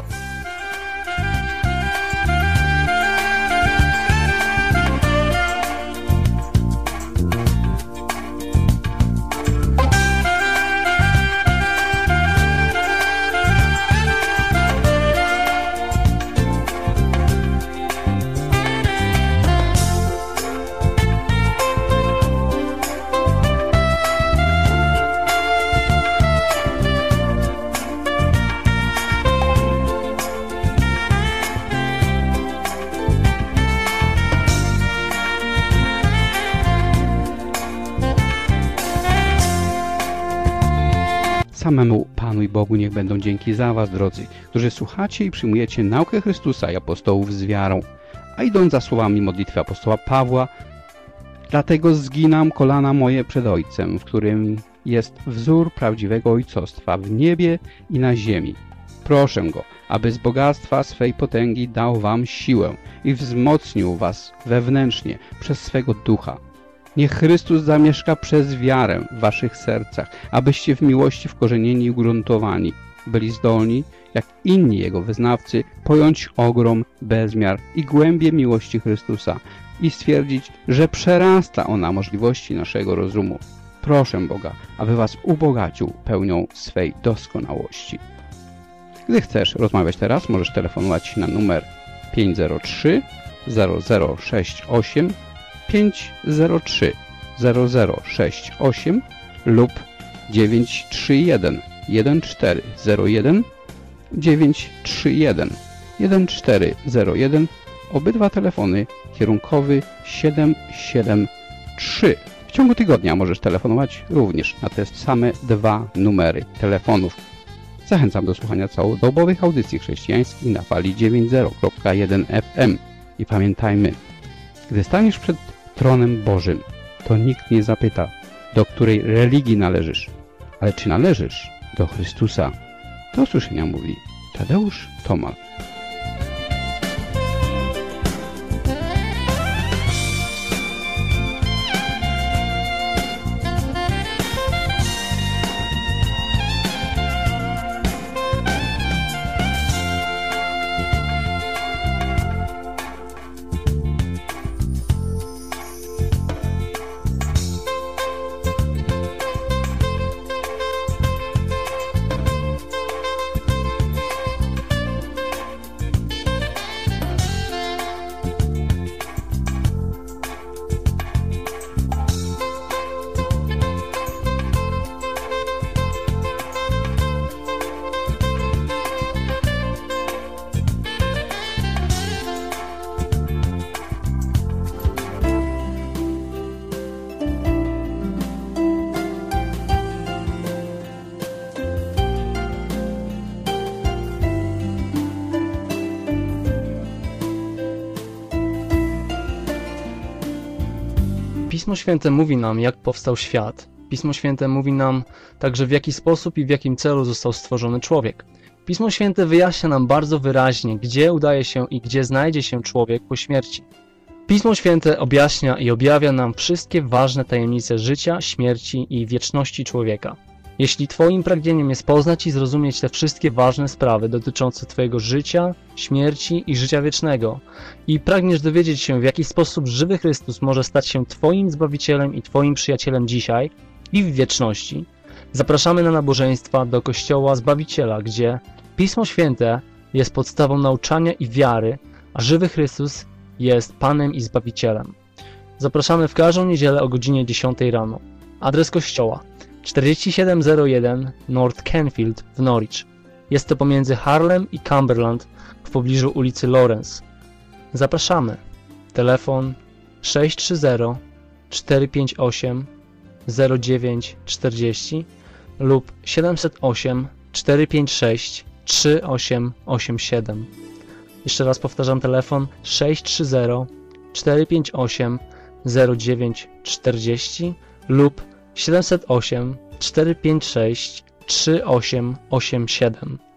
Samemu Panu i Bogu niech będą dzięki za was, drodzy, którzy słuchacie i przyjmujecie naukę Chrystusa i apostołów z wiarą. A idąc za słowami modlitwy apostoła Pawła, dlatego zginam kolana moje przed Ojcem, w którym jest wzór prawdziwego ojcostwa w niebie i na ziemi. Proszę Go, aby z bogactwa swej potęgi dał wam siłę i wzmocnił was wewnętrznie przez swego ducha. Niech Chrystus zamieszka przez wiarę w waszych sercach, abyście w miłości wkorzenieni i ugruntowani byli zdolni, jak inni Jego wyznawcy, pojąć ogrom, bezmiar i głębię miłości Chrystusa i stwierdzić, że przerasta ona możliwości naszego rozumu. Proszę Boga, aby was ubogacił pełnią swej doskonałości. Gdy chcesz rozmawiać teraz, możesz telefonować na numer 503 0068 503 0068 lub 931 1401 931 1401. Obydwa telefony kierunkowy 773. W ciągu tygodnia możesz telefonować również na te same dwa numery telefonów. Zachęcam do słuchania całodobowych audycji chrześcijańskich na fali 90.1 FM. I pamiętajmy, gdy staniesz przed tronem Bożym, to nikt nie zapyta, do której religii należysz, ale czy należysz do Chrystusa. Do usłyszenia mówi Tadeusz Tomal. Pismo Święte mówi nam, jak powstał świat. Pismo Święte mówi nam także, w jaki sposób i w jakim celu został stworzony człowiek. Pismo Święte wyjaśnia nam bardzo wyraźnie, gdzie udaje się i gdzie znajdzie się człowiek po śmierci. Pismo Święte objaśnia i objawia nam wszystkie ważne tajemnice życia, śmierci i wieczności człowieka. Jeśli Twoim pragnieniem jest poznać i zrozumieć te wszystkie ważne sprawy dotyczące Twojego życia, śmierci i życia wiecznego i pragniesz dowiedzieć się, w jaki sposób żywy Chrystus może stać się Twoim Zbawicielem i Twoim przyjacielem dzisiaj i w wieczności, zapraszamy na nabożeństwa do Kościoła Zbawiciela, gdzie Pismo Święte jest podstawą nauczania i wiary, a żywy Chrystus jest Panem i Zbawicielem. Zapraszamy w każdą niedzielę o godzinie 10 rano. Adres kościoła 4701 North Canfield w Norwich. Jest to pomiędzy Harlem i Cumberland w pobliżu ulicy Lawrence. Zapraszamy. Telefon 630 458 0940 lub 708 456 3887. Jeszcze raz powtarzam, telefon 630 458 0940 lub 708 456 3887.